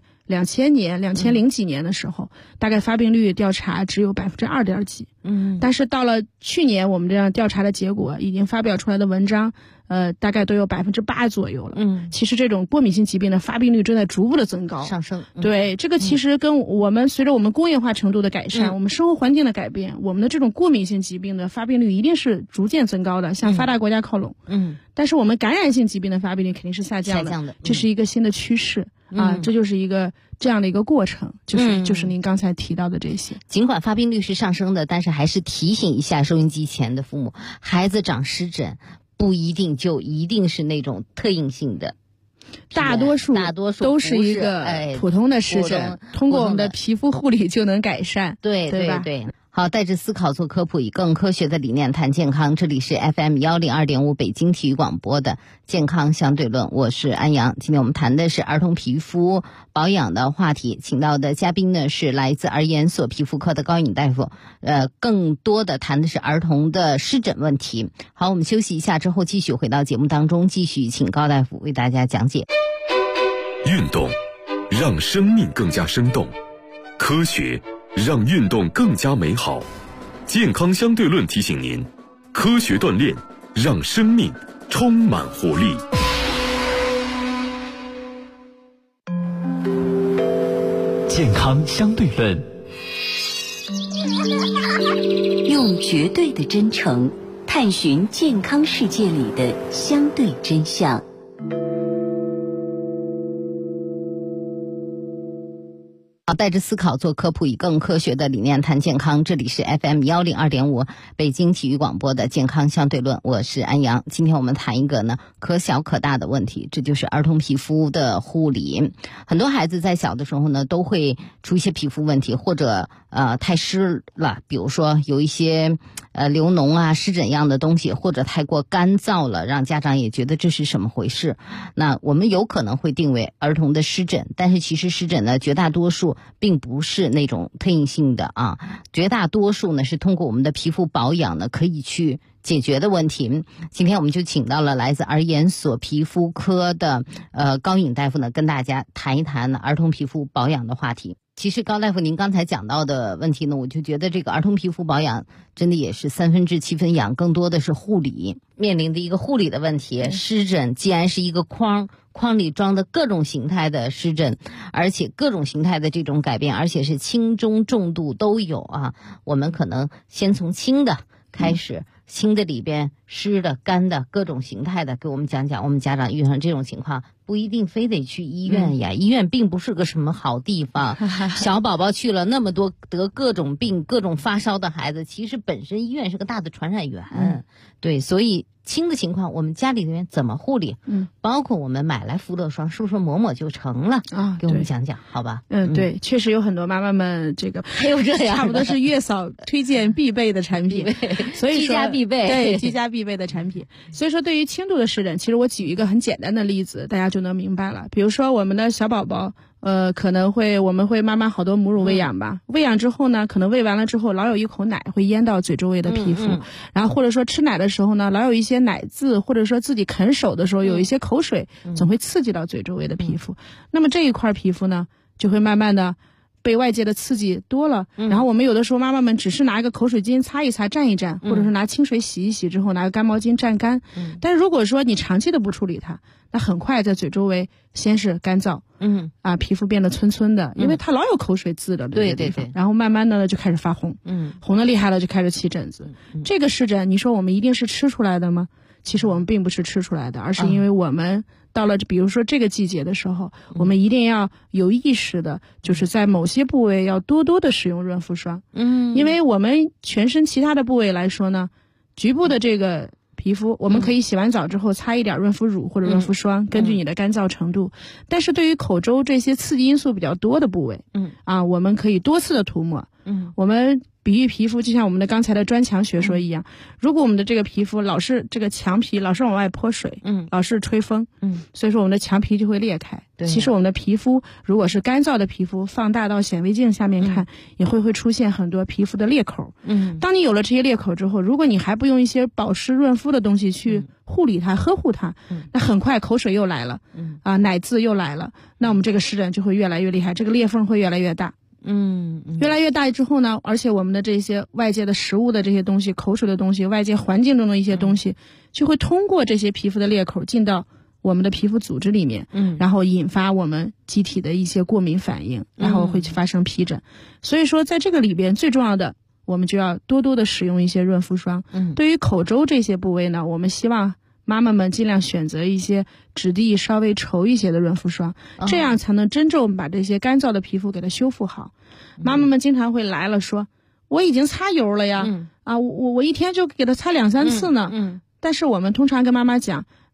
2000几年的时候，大概发病率调查只有2点几。但是到了去年，我们这样调查的结果已经发表出来的文章，大概都有8%左右了。其实这种过敏性疾病的发病率正在逐步的增高上升。 对，这个其实跟我们随着我们工业化程度的改善，我们生活环境的改变，我们的这种过敏性疾病的发病率一定是逐渐增高的，向发达国家靠拢。但是我们感染性疾病的发病率肯定是下降的，这是一个新的趋势。这就是一个这样的一个过程，就是您刚才提到的这些。 尽管发病率是上升的，但是还是提醒一下收音机前的父母，孩子长湿疹不一定是那种特应性的， 大多数都是一个普通的湿疹，通过我们的皮肤护理就能改善。 对吧？ 对。 好，带着思考做科普，以更科学的理念谈健康。这里是 FM102.5 北京体育广播的健康相对论，我是安阳。今天我们谈的是儿童皮肤保养的话题，请到的嘉宾呢是来自儿研所皮肤科的高颖大夫。更多的谈的是儿童的湿疹问题。好，我们休息一下之后继续回到节目当中，继续请高大夫为大家讲解。 运动让生命更加生动，科学让运动更加美好。健康相对论提醒您，科学锻炼让生命充满活力。 健康相对论， 用绝对的真诚探寻健康世界里的相对真相。 带着思考做科普，以更科学的理念谈健康。这里是 FM102.5 北京体育广播的健康相对论，我是安阳。今天我们谈一个呢可小可大的问题，这就是儿童皮肤的护理。很多孩子在小的时候呢都会出一些皮肤问题，或者太湿了，比如说有一些流脓啊、湿疹一样的东西，或者太过干燥了，让家长也觉得这是什么回事。那我们有可能会定为儿童的湿疹，但是其实湿疹呢绝大多数并不是那种特应性的啊，绝大多数呢是通过我们的皮肤保养呢可以去解决的问题。今天我们就请到了来自儿研所皮肤科的高颖大夫呢，跟大家谈一谈儿童皮肤保养的话题。其实高大夫您刚才讲到的问题呢，我就觉得这个儿童皮肤保养真的也是3分治7分养，更多的是护理，面临的一个护理的问题。湿疹既然是一个框里装的各种形态的湿疹，而且各种形态的这种改变，而且是轻中重度都有啊。我们可能先从轻的开始，轻的里边湿的干的各种形态的给我们讲讲，我们家长遇上这种情况不一定非得去医院呀，医院并不是个什么好地方。小宝宝去了那么多得各种病各种发烧的孩子，其实本身医院是个大的传染源。对，所以轻的情况我们家里面怎么护理，包括我们买来福乐霜是不是抹抹就成了啊？给我们讲讲好吧。 对，确实有很多妈妈们这个还有这样差不多是月嫂推荐必备的产品，所以说居家必备， 对，居家必备的产品。所以说对于轻度的湿疹，其实我举一个很简单的例子，大家就能明白了。比如说我们的小宝宝可能我们会妈妈好多母乳喂养吧，喂养之后呢，可能喂完了之后老有一口奶会淹到嘴周围的皮肤，然后或者说吃奶的时候呢，老有一些奶渍，或者说自己啃手的时候有一些口水总会刺激到嘴周围的皮肤，那么这一块皮肤呢就会慢慢的被外界的刺激多了，然后我们有的时候妈妈们只是拿一个口水巾擦一擦蘸一蘸，或者是拿清水洗一洗之后拿个干毛巾蘸干，但是如果说你长期的不处理它，那很快在嘴周围先是干燥，皮肤变得皴皴的，因为它老有口水渍的， 对， 然后慢慢的就开始发红，红的厉害了就开始起疹子。这个湿疹你说我们一定是吃出来的吗？其实我们并不是吃出来的，而是因为我们到了比如说这个季节的时候，我们一定要有意识的就是在某些部位要多多的使用润肤霜，因为我们全身其他的部位来说呢，局部的这个皮肤我们可以洗完澡之后擦一点润肤乳或者润肤霜，根据你的干燥程度，但是对于口周这些刺激因素比较多的部位，我们可以多次的涂抹，我们比喻皮肤就像我们的刚才的砖墙学说一样，如果我们的这个皮肤老是这个墙皮老是往外泼水，老是吹风，所以说我们的墙皮就会裂开。其实我们的皮肤如果是干燥的皮肤，放大到显微镜下面看，也会出现很多皮肤的裂口。当你有了这些裂口之后，如果你还不用一些保湿润肤的东西去护理它呵护它，那很快口水又来了，奶渍又来了，那我们这个湿疹就会越来越厉害，这个裂缝会越来越大。越来越大之后呢，而且我们的这些外界的食物的这些东西，口水的东西，外界环境中的一些东西，就会通过这些皮肤的裂口进到我们的皮肤组织里面，然后引发我们机体的一些过敏反应，然后会发生皮疹。所以说在这个里边最重要的，我们就要多多的使用一些润肤霜。对于口周这些部位呢，我们希望妈妈们尽量选择一些质地稍微稠一些的润肤霜，这样才能真正把这些干燥的皮肤给它修复好。妈妈们经常会来了说，我已经擦油了呀，我一天就给它擦2-3次呢。但是我们通常跟妈妈讲，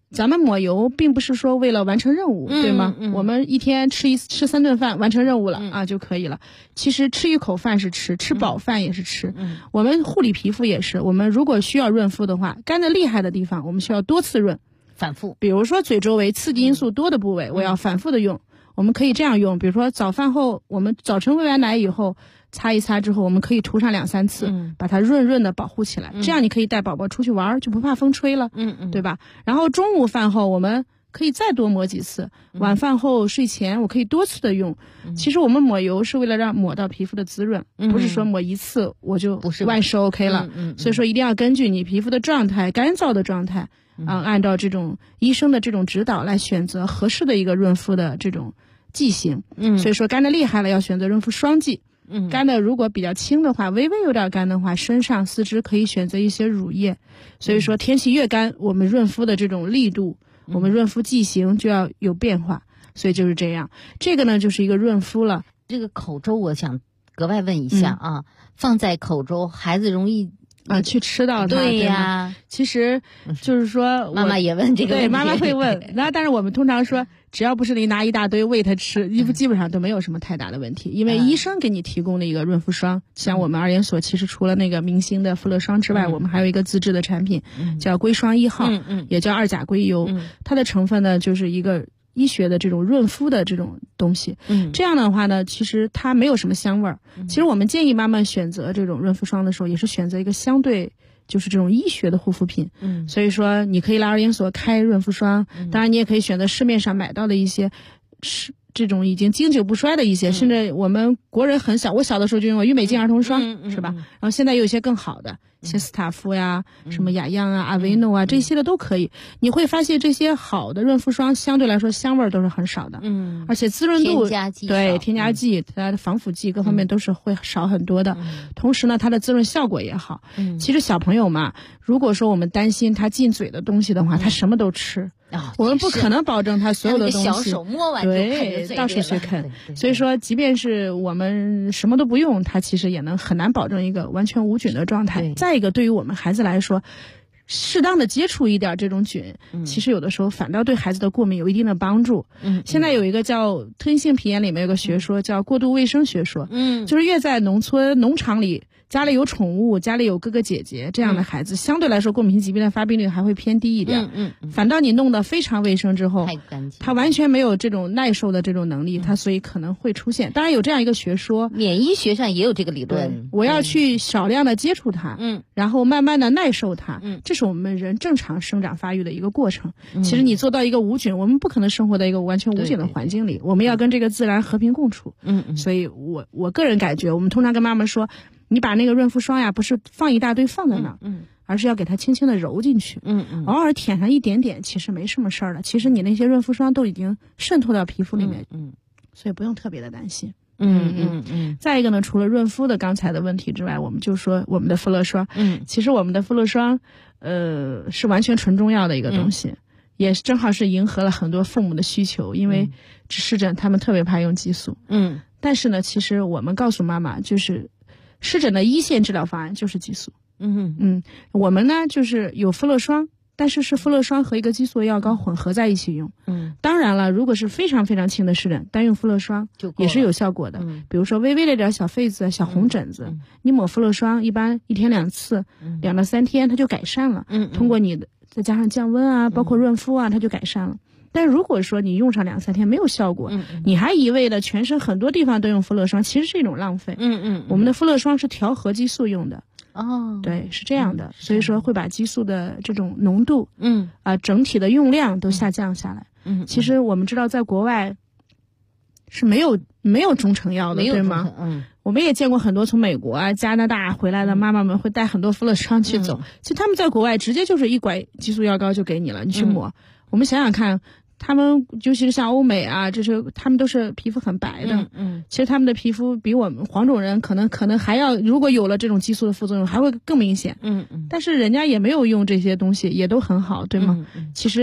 咱们抹油并不是说为了完成任务，对吗？我们一天吃3顿饭完成任务了啊就可以了。其实吃一口饭是吃饱饭也是吃。我们护理皮肤也是，我们如果需要润肤的话，干得厉害的地方我们需要多次润， 反复。 比如说嘴周围刺激因素多的部位，我要反复的用。我们可以这样用，比如说早饭后，我们早晨喂完奶以后擦一擦之后，我们可以涂上2-3次，把它润的保护起来。这样你可以带宝宝出去玩，就不怕风吹了，对吧？然后中午饭后我们可以再多抹几次，晚饭后睡前我可以多次的用。其实我们抹油是为了让抹到皮肤的滋润，不是说抹一次我就万事 OK 了。所以说一定要根据你皮肤的状态、干燥的状态，按照这种医生的这种指导来选择合适的一个润肤的这种剂型。所以说干得厉害了要选择润肤双剂。干的如果比较轻的话，微微有点干的话，身上四肢可以选择一些乳液。所以说天气越干，我们润肤的这种力度，我们润肤剂型就要有变化。所以就是这样，这个呢就是一个润肤了。 这个口周我想格外问一下啊，放在口周孩子容易去吃到它， 对呀。 其实就是说妈妈也问这个问题， 对，妈妈会问。但是我们通常说，只要不是你拿一大堆喂他吃，基本上都没有什么太大的问题。因为医生给你提供的一个润肤霜，像我们儿研所其实除了那个明星的肤乐霜之外，我们还有一个自制的产品，叫硅霜1号，也叫2甲硅油。它的成分呢就是一个医学的这种润肤的这种东西。这样的话呢，其实它没有什么香味儿。其实我们建议妈妈选择这种润肤霜的时候，也是选择一个相对就是这种医学的护肤品。所以说你可以来儿研所开润肤霜，当然你也可以选择市面上买到的一些这种已经经久不衰的一些，甚至我们国人很小，我小的时候就用郁美净儿童霜，是吧？然后现在有一些更好的，像斯塔夫呀、什么雅漾啊、阿维诺啊，这些的都可以。你会发现这些好的润肤霜相对来说香味都是很少的，而且滋润度添加剂它的防腐剂各方面都是会少很多的。同时呢，它的滋润效果也好。其实小朋友嘛，如果说我们担心他进嘴的东西的话，他什么都吃。我们不可能保证他所有的东西， 小手摸完就对，到处去啃。所以说，即便是我们什么都不用，他其实也很难保证一个完全无菌的状态。再一个，对于我们孩子来说，适当的接触一点这种菌，其实有的时候反倒对孩子的过敏有一定的帮助。现在有一个叫特异性皮炎里面有个学说叫过度卫生学说，就是越在农村农场里，家里有宠物，家里有哥哥姐姐这样的孩子，相对来说过敏性疾病的发病率还会偏低一点。反倒你弄得非常卫生之后，他完全没有这种耐受的这种能力，他所以可能会出现。当然有这样一个学说， 免疫学上也有这个理论。 我要去少量的接触它，然后慢慢的耐受它，这是我们人正常生长发育的一个过程。其实你做到一个无菌，我们不可能生活在一个完全无菌的环境里，我们要跟这个自然和平共处。所以我个人感觉，我们通常跟妈妈说，你把那个润肤霜呀，不是放一大堆放在那儿，而是要给它轻轻的揉进去，偶尔舔上一点点，其实没什么事儿了。其实你那些润肤霜都已经渗透到皮肤里面，所以不用特别的担心。再一个呢，除了润肤的刚才的问题之外，我们就说我们的肤乐霜，其实我们的肤乐霜，是完全纯中药的一个东西，也正好是迎合了很多父母的需求，因为湿疹他们特别怕用激素，但是呢，其实我们告诉妈妈，就是湿疹的一线治疗方案就是激素。我们呢就是有肤乐霜，但是肤乐霜和一个激素药膏混合在一起用。当然了，如果是非常非常轻的湿疹，单用肤乐霜也是有效果的。比如说微微的点小痱子、小红疹子，你抹肤乐霜，一般1天2次，2到3天它就改善了。通过你的再加上降温啊，包括润肤啊，它就改善了。但如果说你用上2、3天没有效果，你还一味的全身很多地方都用肤乐霜，其实是一种浪费。我们的肤乐霜是调和激素用的。对，是这样的，所以说会把激素的这种浓度，整体的用量都下降下来。其实我们知道，在国外是没有中成药的，对吗？我们也见过很多从美国啊、加拿大回来的妈妈们会带很多肤乐霜去走，其实他们在国外直接就是一管激素药膏就给你了，你去抹。我们想想看，他们尤其是像欧美啊，他们都是皮肤很白的，其实他们的皮肤比我们黄种人可能还要，如果有了这种激素的副作用，还会更明显。但是人家也没有用这些东西，也都很好，对吗？其实不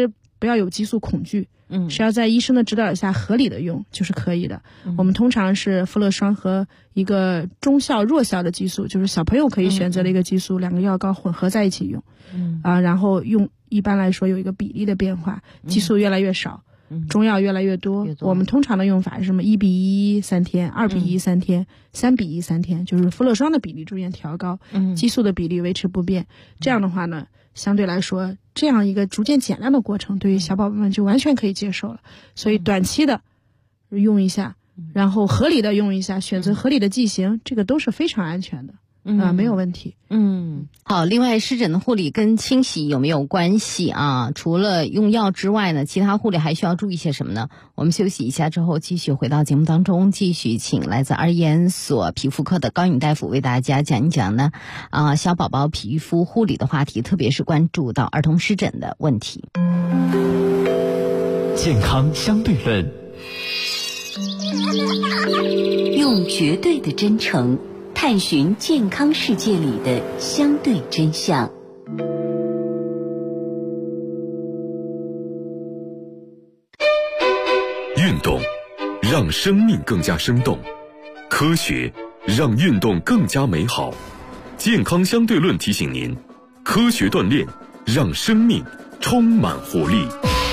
不要有激素恐惧，是要在医生的指导下合理的用就是可以的。我们通常是福乐霜和一个中效弱效的激素，就是小朋友可以选择的一个激素，两个药膏混合在一起用，然后用一般来说有一个比例的变化，激素越来越少，中药越来越多。我们通常的用法是什么1:1 3天，2:1 3天，3:1 3天，就是福乐霜的比例逐渐调高，激素的比例维持不变。这样的话呢，相对来说这样一个逐渐减量的过程对于小宝宝们就完全可以接受了。所以短期的用一下，然后合理的用一下，选择合理的剂型，这个都是非常安全的。没有问题。 好，另外湿疹的护理跟清洗有没有关系啊？除了用药之外呢，其他护理还需要注意些什么呢？我们休息一下之后继续回到节目当中，继续请来自儿研所皮肤科的高颖大夫为大家讲一讲呢小宝宝皮肤护理的话题，特别是关注到儿童湿疹的问题。 健康相对论， 用绝对的真诚探寻健康世界里的相对真相。 运动让生命更加生动，科学让运动更加美好。健康相对论提醒您，科学锻炼让生命充满活力。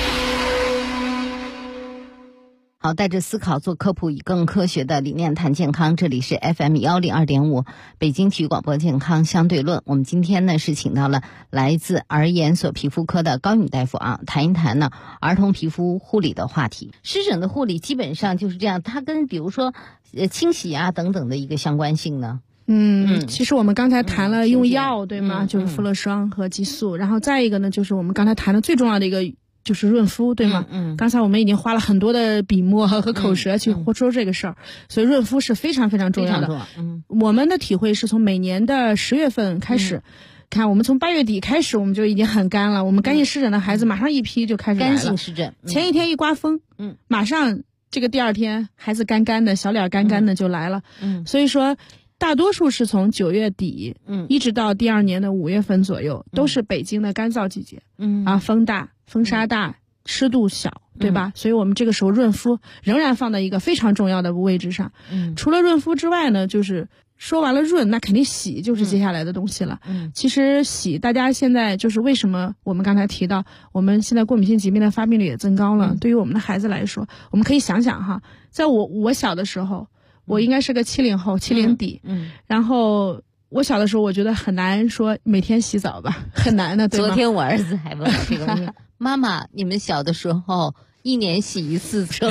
好，带着思考做科普，以更科学的理念谈健康。这里是 FM 102.5北京体育广播健康相对论。我们今天呢是请到了来自儿研所皮肤科的高颖大夫谈一谈呢儿童皮肤护理的话题。湿疹的护理基本上就是这样，它跟比如说清洗等等的一个相关性呢？ 其实我们刚才谈了用药，对吗？就是福乐霜和激素，然后再一个呢就是我们刚才谈的最重要的一个就是润肤，对吗？刚才我们已经花了很多的笔墨和口舌去说这个事儿，所以润肤是非常非常重要的。我们的体会是从每年的10月份开始，看我们从8月底开始我们就已经很干了，我们干性湿疹的孩子马上一批就开始来了。 干性湿疹， 前一天一刮风，马上这个第二天孩子干干的，小脸干干的就来了。所以说大多数是从9月底一直到第二年的5月份左右，都是北京的干燥季节。风大风沙大，湿度小，对吧？所以我们这个时候润肤仍然放在一个非常重要的位置上。除了润肤之外呢，就是说完了润，那肯定洗就是接下来的东西了。其实洗，大家现在就是为什么我们刚才提到我们现在过敏性疾病的发病率也增高了，对于我们的孩子来说，我们可以想想在我小的时候，我应该是个70后，70底，然后我小的时候我觉得很难说每天洗澡吧，很难的，对吗？ 昨天我儿子还问我这个问题，妈妈，你们小的时候1年洗1次澡？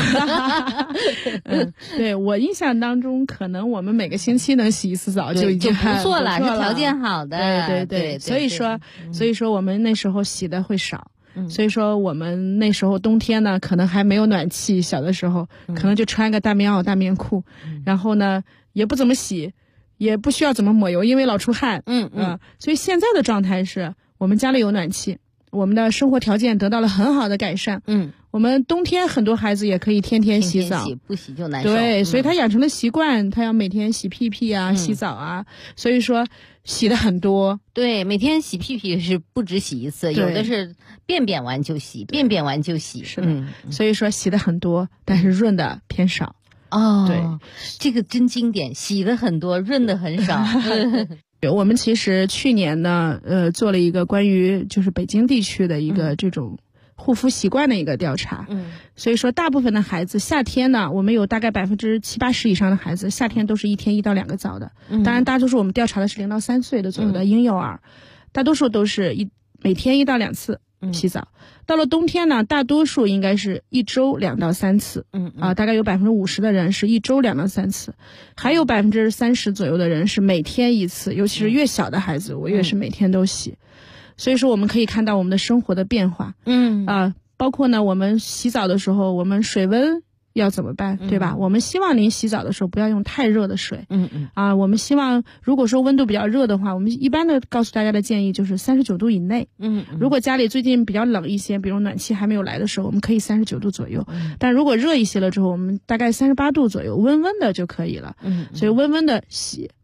对，我印象当中可能我们每个星期能洗1次澡就已经不错了，是条件好的。 对，所以说我们那时候洗的会少。所以说我们那时候冬天呢可能还没有暖气，小的时候可能就穿个大棉袄大棉裤，然后呢也不怎么洗，也不需要怎么抹油，因为老出汗。所以现在的状态是我们家里有暖气，我们的生活条件得到了很好的改善。我们冬天很多孩子也可以天天洗澡， 不洗就难受。 对，所以他养成了习惯，他要每天洗屁屁洗澡所以说洗的很多。 对，每天洗屁屁是不止洗1次，有的是便便完就洗，便便完就洗。 是的，所以说洗的很多，但是润的偏少。 对，这个真经典，洗的很多，润的很少。 我们其实去年呢，做了一个关于就是北京地区的一个这种护肤习惯的一个调查。所以说大部分的孩子夏天呢，我们有大概70-80%以上的孩子夏天都是1天1到2个澡的。当然大多数我们调查的是0到3岁的左右的婴幼儿，大多数都是每天1到2次洗澡。到了冬天呢，大多数应该是1周2到3次。大概有50%的人是1周2到3次，还有30%左右的人是每天1次，尤其是越小的孩子，我越是每天都洗。所以说我们可以看到我们的生活的变化。包括呢我们洗澡的时候，我们水温要怎么办，对吧？我们希望您洗澡的时候不要用太热的水。我们希望如果说温度比较热的话，我们一般的告诉大家的建议就是39度以内。如果家里最近比较冷一些，比如暖气还没有来的时候，我们可以39度左右。但如果热一些了之后，我们大概38度左右，温温的就可以了。所以温温的洗，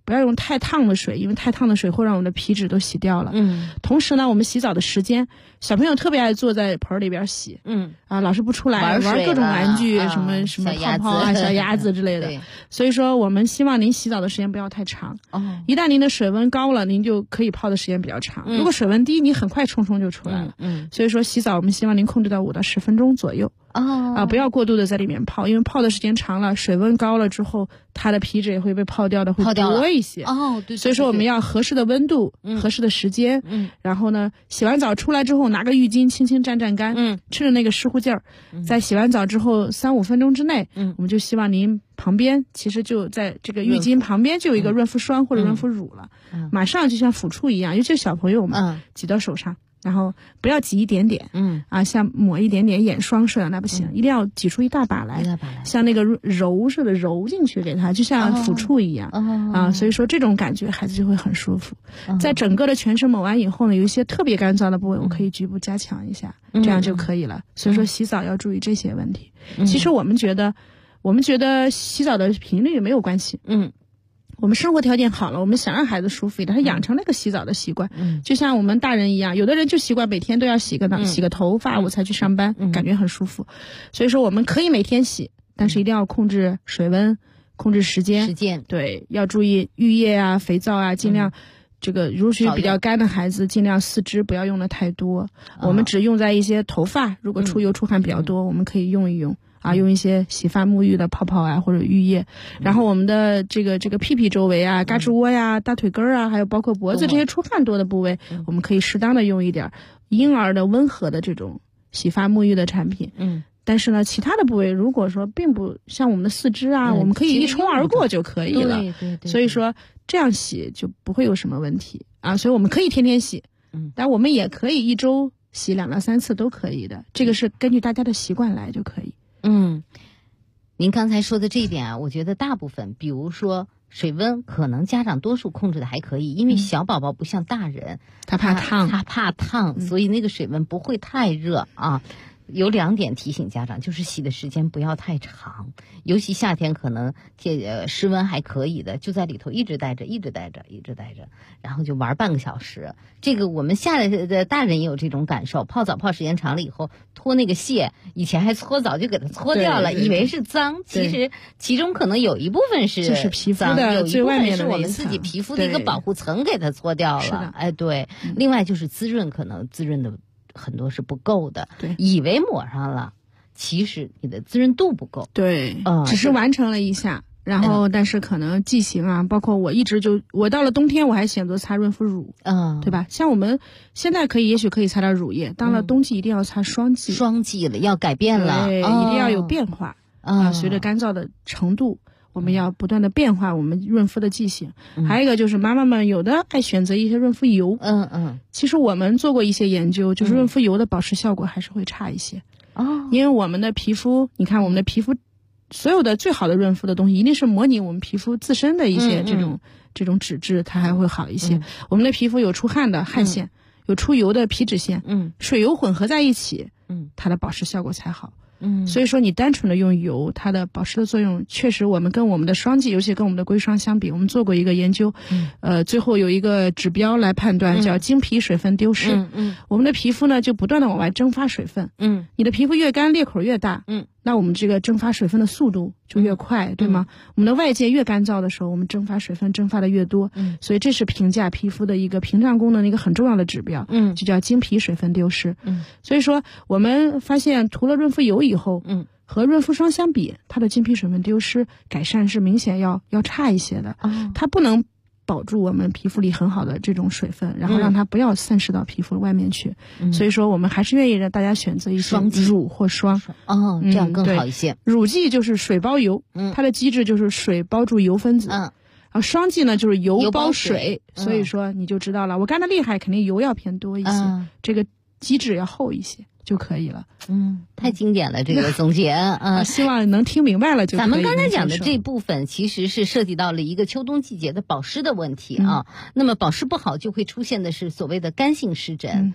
不要用太烫的水，因为太烫的水会让我们的皮脂都洗掉了。同时呢，我们洗澡的时间，小朋友特别爱坐在盆里边洗，老是不出来玩各种玩具，什么泡泡啊、小鸭子之类的。所以说，我们希望您洗澡的时间不要太长。一旦您的水温高了，您就可以泡的时间比较长。如果水温低，你很快冲就出来了。所以说洗澡我们希望您控制到5到10分钟左右。不要过度的在里面泡，因为泡的时间长了，水温高了之后，它的皮脂也会被泡掉的，会多一些。对。所以说我们要合适的温度，合适的时间。然后呢，洗完澡出来之后，拿个浴巾轻轻沾干，趁着那个湿乎劲儿，在洗完澡之后3-5分钟之内，我们就希望您旁边其实就在这个浴巾旁边就有一个润肤霜或者润肤乳了，马上就像抚触一样，尤其是小朋友们，挤到手上。然后不要挤一点点，像抹一点点眼霜似的，那不行，一定要挤出一大把来，像那个揉似的揉进去给他，就像抚触一样。所以说这种感觉孩子就会很舒服。在整个的全身抹完以后呢，有一些特别干燥的部位，我可以局部加强一下，这样就可以了。所以说洗澡要注意这些问题。其实我们觉得洗澡的频率没有关系。我们生活条件好了，我们想让孩子舒服一点，他养成那个洗澡的习惯。就像我们大人一样，有的人就习惯每天都要洗个头发，我才去上班，感觉很舒服。所以说我们可以每天洗，但是一定要控制水温，控制时间。对，要注意浴液啊、肥皂啊，尽量这个如许比较干的孩子，尽量4支不要用的太多。我们只用在一些头发，如果出油出汗比较多，我们可以用一用。用一些洗发沐浴的泡泡啊，或者浴液。然后我们的这个屁屁周围啊、胳肢窝呀、大腿根啊，还有包括脖子这些出汗多的部位，我们可以适当的用一点婴儿的温和的这种洗发沐浴的产品。但是呢，其他的部位如果说并不像我们的4肢啊，我们可以一冲而过就可以了。对。所以说这样洗就不会有什么问题啊。所以我们可以天天洗，但我们也可以1周洗2到3次都可以的。这个是根据大家的习惯来就可以。 您刚才说的这一点啊，我觉得大部分，比如说水温，可能家长多数控制的还可以，因为小宝宝不像大人， 他怕烫， 所以那个水温不会太热啊。有2点提醒家长，就是洗的时间不要太长，尤其夏天可能室温还可以的，就在里头一直待着，然后就玩半个小时。这个我们的大人也有这种感受，泡澡泡时间长了以后，脱那个屑，以前还搓澡就给它搓掉了，以为是脏，其实其中可能有一部分是就是皮肤的最外面的有一部分是我们自己皮肤的一个保护层给它搓掉了。对。另外就是滋润，可能滋润的很多是不够的，以为抹上了，其实你的滋润度不够。 对，只是完成了一下，然后但是可能剂型啊，包括我到了冬天我还选择擦润肤乳，对吧？像我们现在也许可以擦点乳液，到了冬季一定要擦霜剂了，要改变了， 对，一定要有变化随着干燥的程度。我们要不断的变化我们润肤的剂型。还有一个就是妈妈们有的爱选择一些润肤油。其实我们做过一些研究，就是润肤油的保湿效果还是会差一些。因为我们的皮肤，你看我们的皮肤所有的最好的润肤的东西一定是模拟我们皮肤自身的一些这种脂质，它还会好一些。我们的皮肤有出汗的汗腺，有出油的皮脂腺，水油混合在一起，它的保湿效果才好。所以说你单纯的用油，它的保湿的作用确实，我们跟我们的霜剂，尤其跟我们的硅霜相比，我们做过一个研究，最后有一个指标来判断，叫经皮水分丢失。我们的皮肤呢就不断的往外蒸发水分，你的皮肤越干裂口越大，那我们这个蒸发水分的速度就越快，对吗？我们的外界越干燥的时候，我们蒸发水分蒸发的越多，所以这是评价皮肤的一个屏障功能的一个很重要的指标，就叫经皮水分丢失。所以说我们发现涂了润肤油以后，和润肤霜相比，它的经皮水分丢失改善是明显要差一些的。它不能保住我们皮肤里很好的这种水分，然后让它不要散失到皮肤外面去。所以说我们还是愿意让大家选择一些乳或霜， 这样更好一些。 乳剂就是水包油，它的机制就是水包住油分子。然后霜剂呢就是油包水，所以说你就知道了，我干的厉害，肯定油要偏多一些，这个机制要厚一些就可以了。 太经典了这个总结希望能听明白了就可以。 咱们刚才讲的这部分其实是涉及到了一个秋冬季节的保湿的问题啊。那么保湿不好就会出现的是所谓的干性湿疹。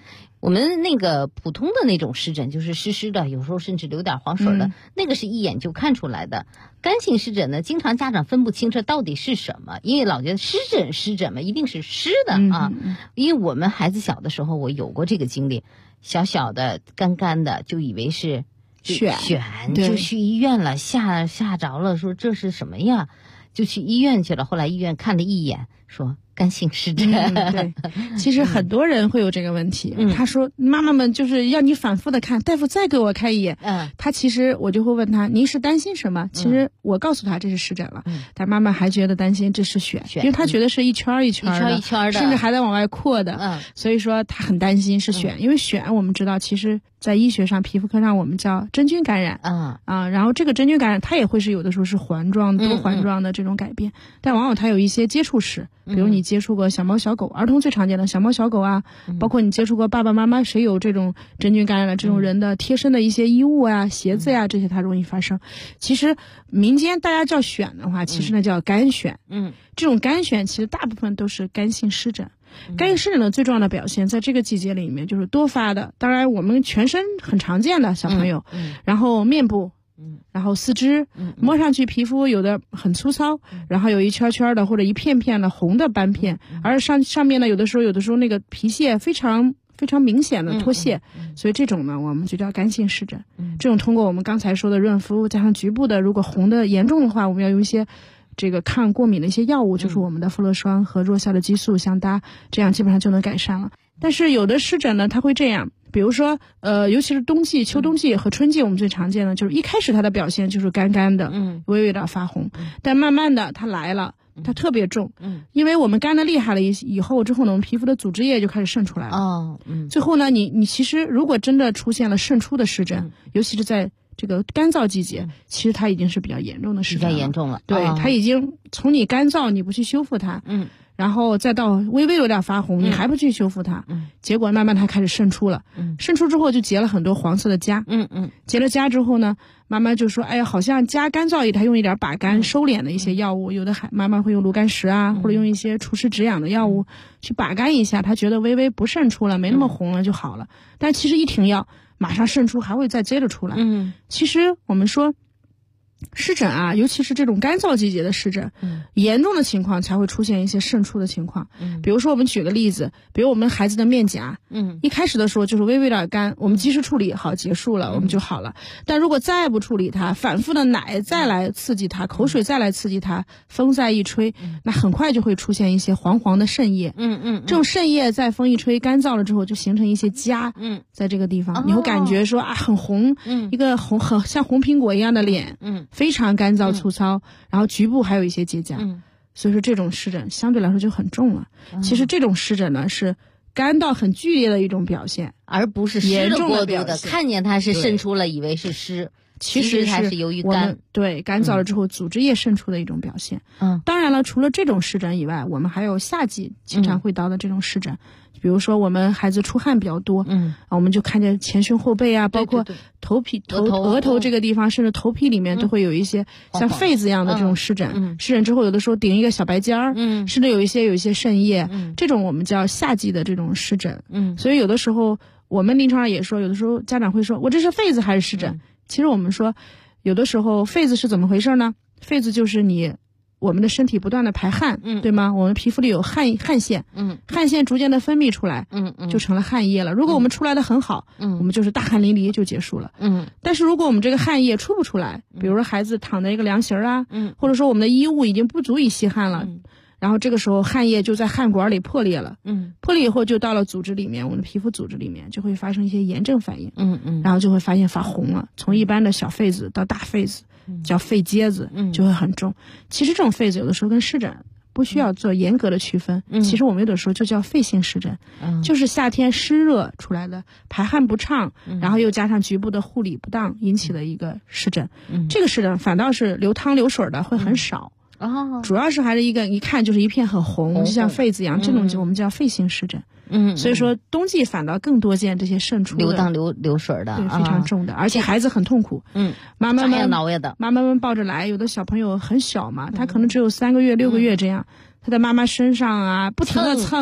我们那个普通的那种湿疹就是湿湿的，有时候甚至流点黄水的，那个是一眼就看出来的。干性湿疹呢，经常家长分不清这到底是什么，因为老觉得湿疹嘛，一定是湿的啊。因为我们孩子小的时候，我有过这个经历，小小的干干的就以为是癣，就去医院了，吓着了，说这是什么呀？就去医院去了，后来医院看了一眼，说干性湿疹。 对，其实很多人会有这个问题。他说妈妈们就是要你反复的看，大夫再给我开一眼。他其实我就会问他，您是担心什么？其实我告诉他这是湿疹了，但妈妈还觉得担心这是癣，因为他觉得是一圈一圈的，甚至还在往外扩的。所以说他很担心是癣，因为癣我们知道，其实在医学上、皮肤科上我们叫真菌感染。然后这个真菌感染它也会是有的时候是环状、多环状的这种改变，但往往它有一些接触史，比如你接触过小猫小狗，儿童最常见的小猫小狗啊，包括你接触过爸爸妈妈谁有这种真菌感染的这种人的贴身的一些衣物啊、鞋子呀，这些它容易发生。其实民间大家叫癣的话，其实呢叫干癣。这种干癣其实大部分都是干性湿疹。干性湿疹的最重要的表现在这个季节里面就是多发的，当然我们全身很常见的小朋友，然后面部，然后四肢，摸上去皮肤有的很粗糙，然后有一圈圈的或者一片片的红的斑片，而上面呢有的时候那个皮屑非常明显的脱屑，所以这种呢我们就叫干性湿疹。这种通过我们刚才说的润肤加上局部的，如果红的严重的话，我们要用一些这个抗过敏的一些药物，就是我们的富乐霜和弱效的激素相搭，这样基本上就能改善了。但是有的湿疹呢，它会这样，比如说尤其是冬季、秋冬季和春季，我们最常见的就是一开始它的表现就是干干的，微微有点发红，但慢慢的它来了，它特别重，因为我们干的厉害了以后之后呢，我们皮肤的组织液就开始渗出来了。最后呢，你其实如果真的出现了渗出的湿疹，尤其是在这个干燥季节，其实它已经是比较严重的湿疹了，比较严重了。对，它已经从你干燥你不去修复它，然后再到微微有点发红，你还不去修复它，结果慢慢它开始渗出了，渗出之后就结了很多黄色的痂，结了痂之后呢，妈妈就说，哎呀，好像痂干燥一点，用一点把干收敛的一些药物，有的妈妈会用炉甘石啊，或者用一些除湿止痒的药物去把干一下，她觉得微微不渗出了，没那么红了就好了。但其实一停药，马上渗出还会再接着出来。其实我们说湿疹啊，尤其是这种干燥季节的湿疹，严重的情况才会出现一些渗出的情况。比如说我们举个例子，比如我们孩子的面颊，一开始的时候就是微微有点干，我们及时处理好结束了，我们就好了。但如果再不处理它，反复的奶再来刺激它，口水再来刺激它，风再一吹，那很快就会出现一些黄黄的渗液。这种渗液在风一吹干燥了之后，就形成一些痂。在这个地方，你会感觉说啊很红，一个很像红苹果一样的脸，非常干燥粗糙，然后局部还有一些结痂，所以说这种湿疹相对来说就很重了。其实这种湿疹呢是干到很剧烈的一种表现， 而不是湿的过度的，看见它是渗出了以为是湿，其实它是由于干， 对，干燥了之后组织液渗出的一种表现。当然了，除了这种湿疹以外，我们还有夏季经常会到的这种湿疹。比如说我们孩子出汗比较多，我们就看见前胸后背啊，包括头皮、额头这个地方，甚至头皮里面都会有一些像痱子一样的这种湿疹。湿疹之后，有的时候顶一个小白尖儿，甚至有一些渗液，这种我们叫夏季的这种湿疹。所以有的时候我们临床上也说，有的时候家长会说，我这是痱子还是湿疹？其实我们说，有的时候痱子是怎么回事呢？痱子就是我们的身体不断的排汗，对吗？我们皮肤里有汗腺，汗腺逐渐的分泌出来，就成了汗液了。如果我们出来的很好，我们就是大汗淋漓就结束了。但是如果我们这个汗液出不出来，比如说孩子躺在一个凉席啊，或者说我们的衣物已经不足以吸汗了，然后这个时候汗液就在汗管里破裂了，破裂以后就到了组织里面，我们的皮肤组织里面就会发生一些炎症反应，然后就会发现发红了，从一般的小痱子到大痱子，叫痱疖子，就会很重。其实这种痱子有的时候跟湿疹不需要做严格的区分，其实我们有的时候就叫痱性湿疹，就是夏天湿热出来的，排汗不畅，然后又加上局部的护理不当引起的一个湿疹。这个湿疹反倒是流汤流水的会很少，主要是还是一看就是一片很红，就像痱子一样，这种我们叫痱性湿疹。所以说冬季反倒更多见这些渗出的流汤流水的， 对，非常重的，而且孩子很痛苦。妈妈们抱着来，有的小朋友很小嘛，他可能只有3个月、6个月这样，他在妈妈身上啊不停的蹭，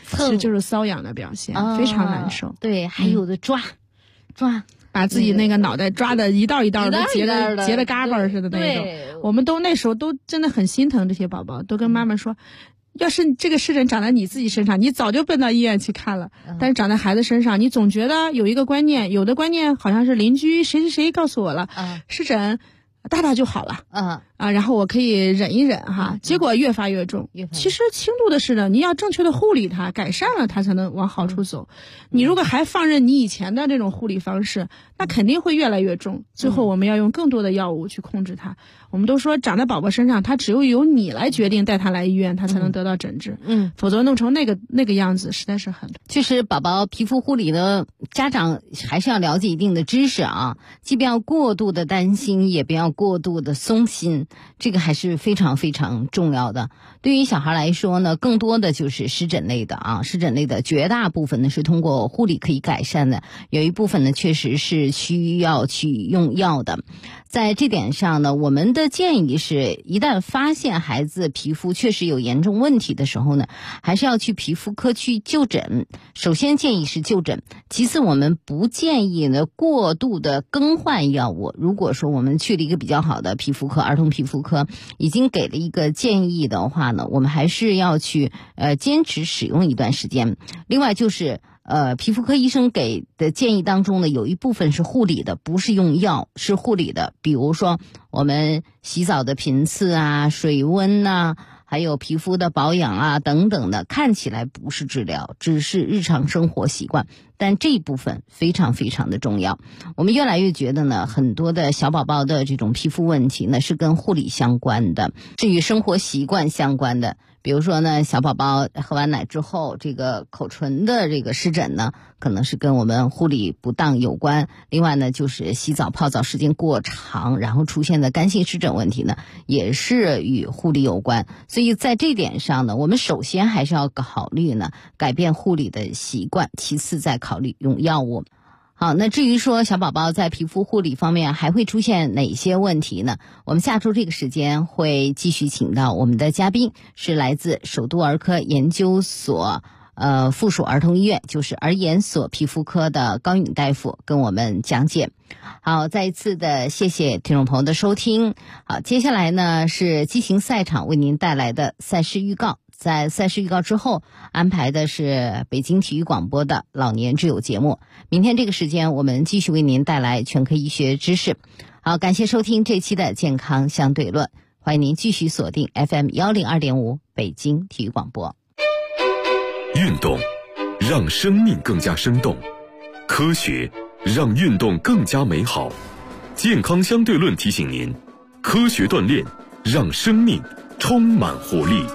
其实就是瘙痒的表现，非常难受。 对，还有的抓， 把自己那个脑袋抓的一道一道的结的嘎巴似的那种。我们都那时候都真的很心疼这些宝宝，都跟妈妈说，要是这个湿疹长在你自己身上，你早就奔到医院去看了。但是长在孩子身上，你总觉得有一个观念，有的观念好像是邻居谁告诉我了，湿疹大就好了，然后我可以忍一忍哈，结果越发越重。其实轻度的湿疹，你要正确的护理它，改善了它才能往好处走。你如果还放任你以前的这种护理方式，那肯定会越来越重。最后我们要用更多的药物去控制它。我们都说长在宝宝身上，它只有由你来决定带他来医院，他才能得到诊治。否则弄成那个样子，实在是很。 确实，宝宝皮肤护理的家长还是要了解一定的知识啊，既不要过度的担心，也不要过度的松心，这个还是非常非常重要的。对于小孩来说呢，更多的就是湿疹类的啊，湿疹类的绝大部分呢是通过护理可以改善的，有一部分呢确实是需要去用药的。在这点上呢，我们的建议是，一旦发现孩子皮肤确实有严重问题的时候呢，还是要去皮肤科去就诊。首先建议是就诊，其次我们不建议呢过度的更换药物。如果说我们去了一个比较好的皮肤科，儿童皮肤科已经给了一个建议的话呢，我们还是要去坚持使用一段时间。另外就是皮肤科医生给的建议当中呢，有一部分是护理的，不是用药，是护理的。比如说我们洗澡的频次啊、水温啊，还有皮肤的保养啊等等的，看起来不是治疗，只是日常生活习惯，但这一部分非常非常的重要。我们越来越觉得呢，很多的小宝宝的这种皮肤问题呢是跟护理相关的，是与生活习惯相关的。比如说呢，小宝宝喝完奶之后，这个口唇的这个湿疹呢，可能是跟我们护理不当有关。另外呢，就是洗澡泡澡时间过长，然后出现的干性湿疹问题呢，也是与护理有关。所以在这点上呢，我们首先还是要考虑呢改变护理的习惯，其次再考虑用药物。好，那至于说小宝宝在皮肤护理方面还会出现哪些问题呢？我们下周这个时间会继续请到我们的嘉宾，是来自首都儿科研究所附属儿童医院，就是儿研所皮肤科的高允大夫跟我们讲解。好，再一次的谢谢听众朋友的收听。好，接下来呢是激情赛场为您带来的赛事预告。在赛事预告之后，安排的是北京体育广播的老年之友节目。明天这个时间，我们继续为您带来全科医学知识。好，感谢收听这期的健康相对论，欢迎您继续锁定 FM 102.5北京体育广播。 运动让生命更加生动，科学让运动更加美好。健康相对论提醒您，科学锻炼让生命充满活力。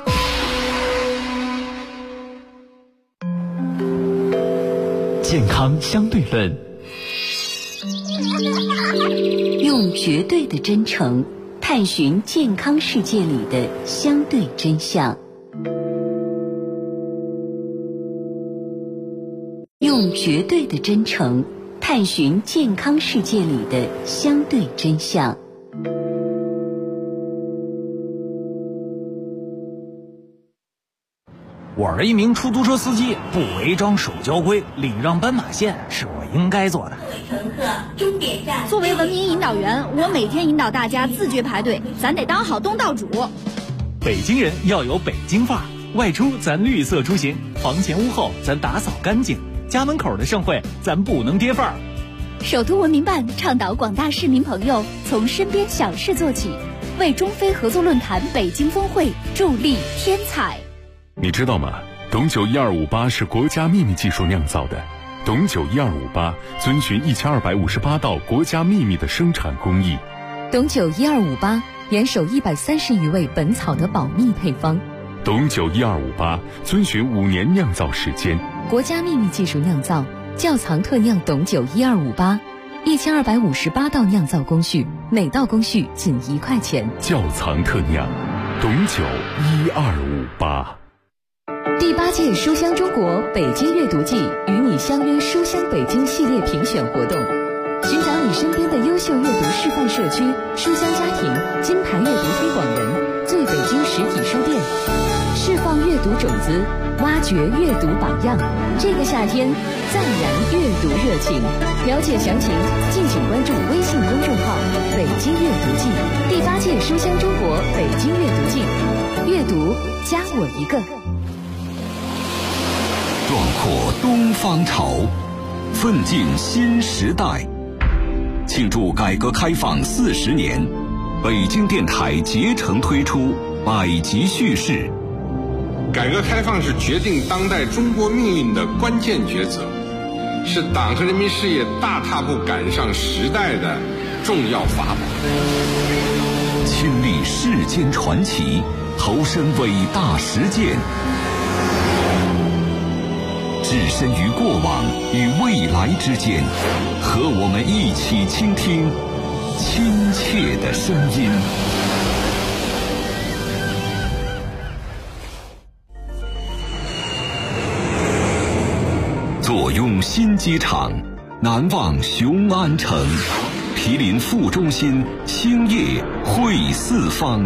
健康相对论， 用绝对的真诚探寻健康世界里的相对真相，用绝对的真诚探寻健康世界里的相对真相。 我是一名出租车司机，不违章守交规，礼让斑马线是我应该做的。 乘客，终点站。作为文明引导员，我每天引导大家自觉排队，咱得当好东道主。 北京人要有北京范儿，外出咱绿色出行，房前屋后咱打扫干净，家门口的盛会咱不能跌范儿。 首都文明办倡导广大市民朋友从身边小事做起，为中非合作论坛北京峰会助力添彩。 你知道吗？董酒1258是国家秘密技术酿造的。董酒1258遵循1258道国家秘密的生产工艺。 董酒1258严守130余味本草的保密配方。 董酒1258遵循5年酿造时间。 国家秘密技术酿造，窖藏特酿董酒1258，1258道酿造工序，每道工序仅1块钱。 窖藏特酿，董酒1258。 第8届书香中国北京阅读季与你相约书香北京系列评选活动，寻找你身边的优秀阅读示范社区、书香家庭、金牌阅读推广人、最北京实体书店，释放阅读种子，挖掘阅读榜样。这个夏天，赞扬阅读热情。了解详情，敬请关注微信公众号“北京阅读季”第8届书香中国北京阅读季。阅读加我一个。 壮阔东方潮，奋进新时代。庆祝改革开放40年，北京电台竭诚推出百集叙事。 改革开放是决定当代中国命运的关键抉择，是党和人民事业大踏步赶上时代的重要法宝。 亲历世间传奇，投身伟大实践，置身于过往与未来之间，和我们一起倾听亲切的声音。坐拥新机场，难忘雄安城，毗邻副中心，兴业汇四方。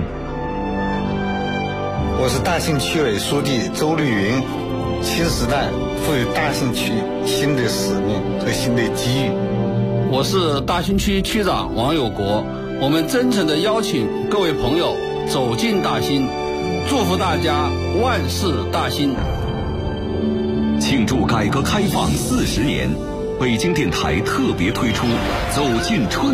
我是大兴区委书记周绿云。新时代赋予大兴区新的使命和新的机遇。 我是大兴区区长王有国，我们真诚地邀请各位朋友走进大兴，祝福大家万事大兴。 庆祝改革开放40年，北京电台特别推出走进春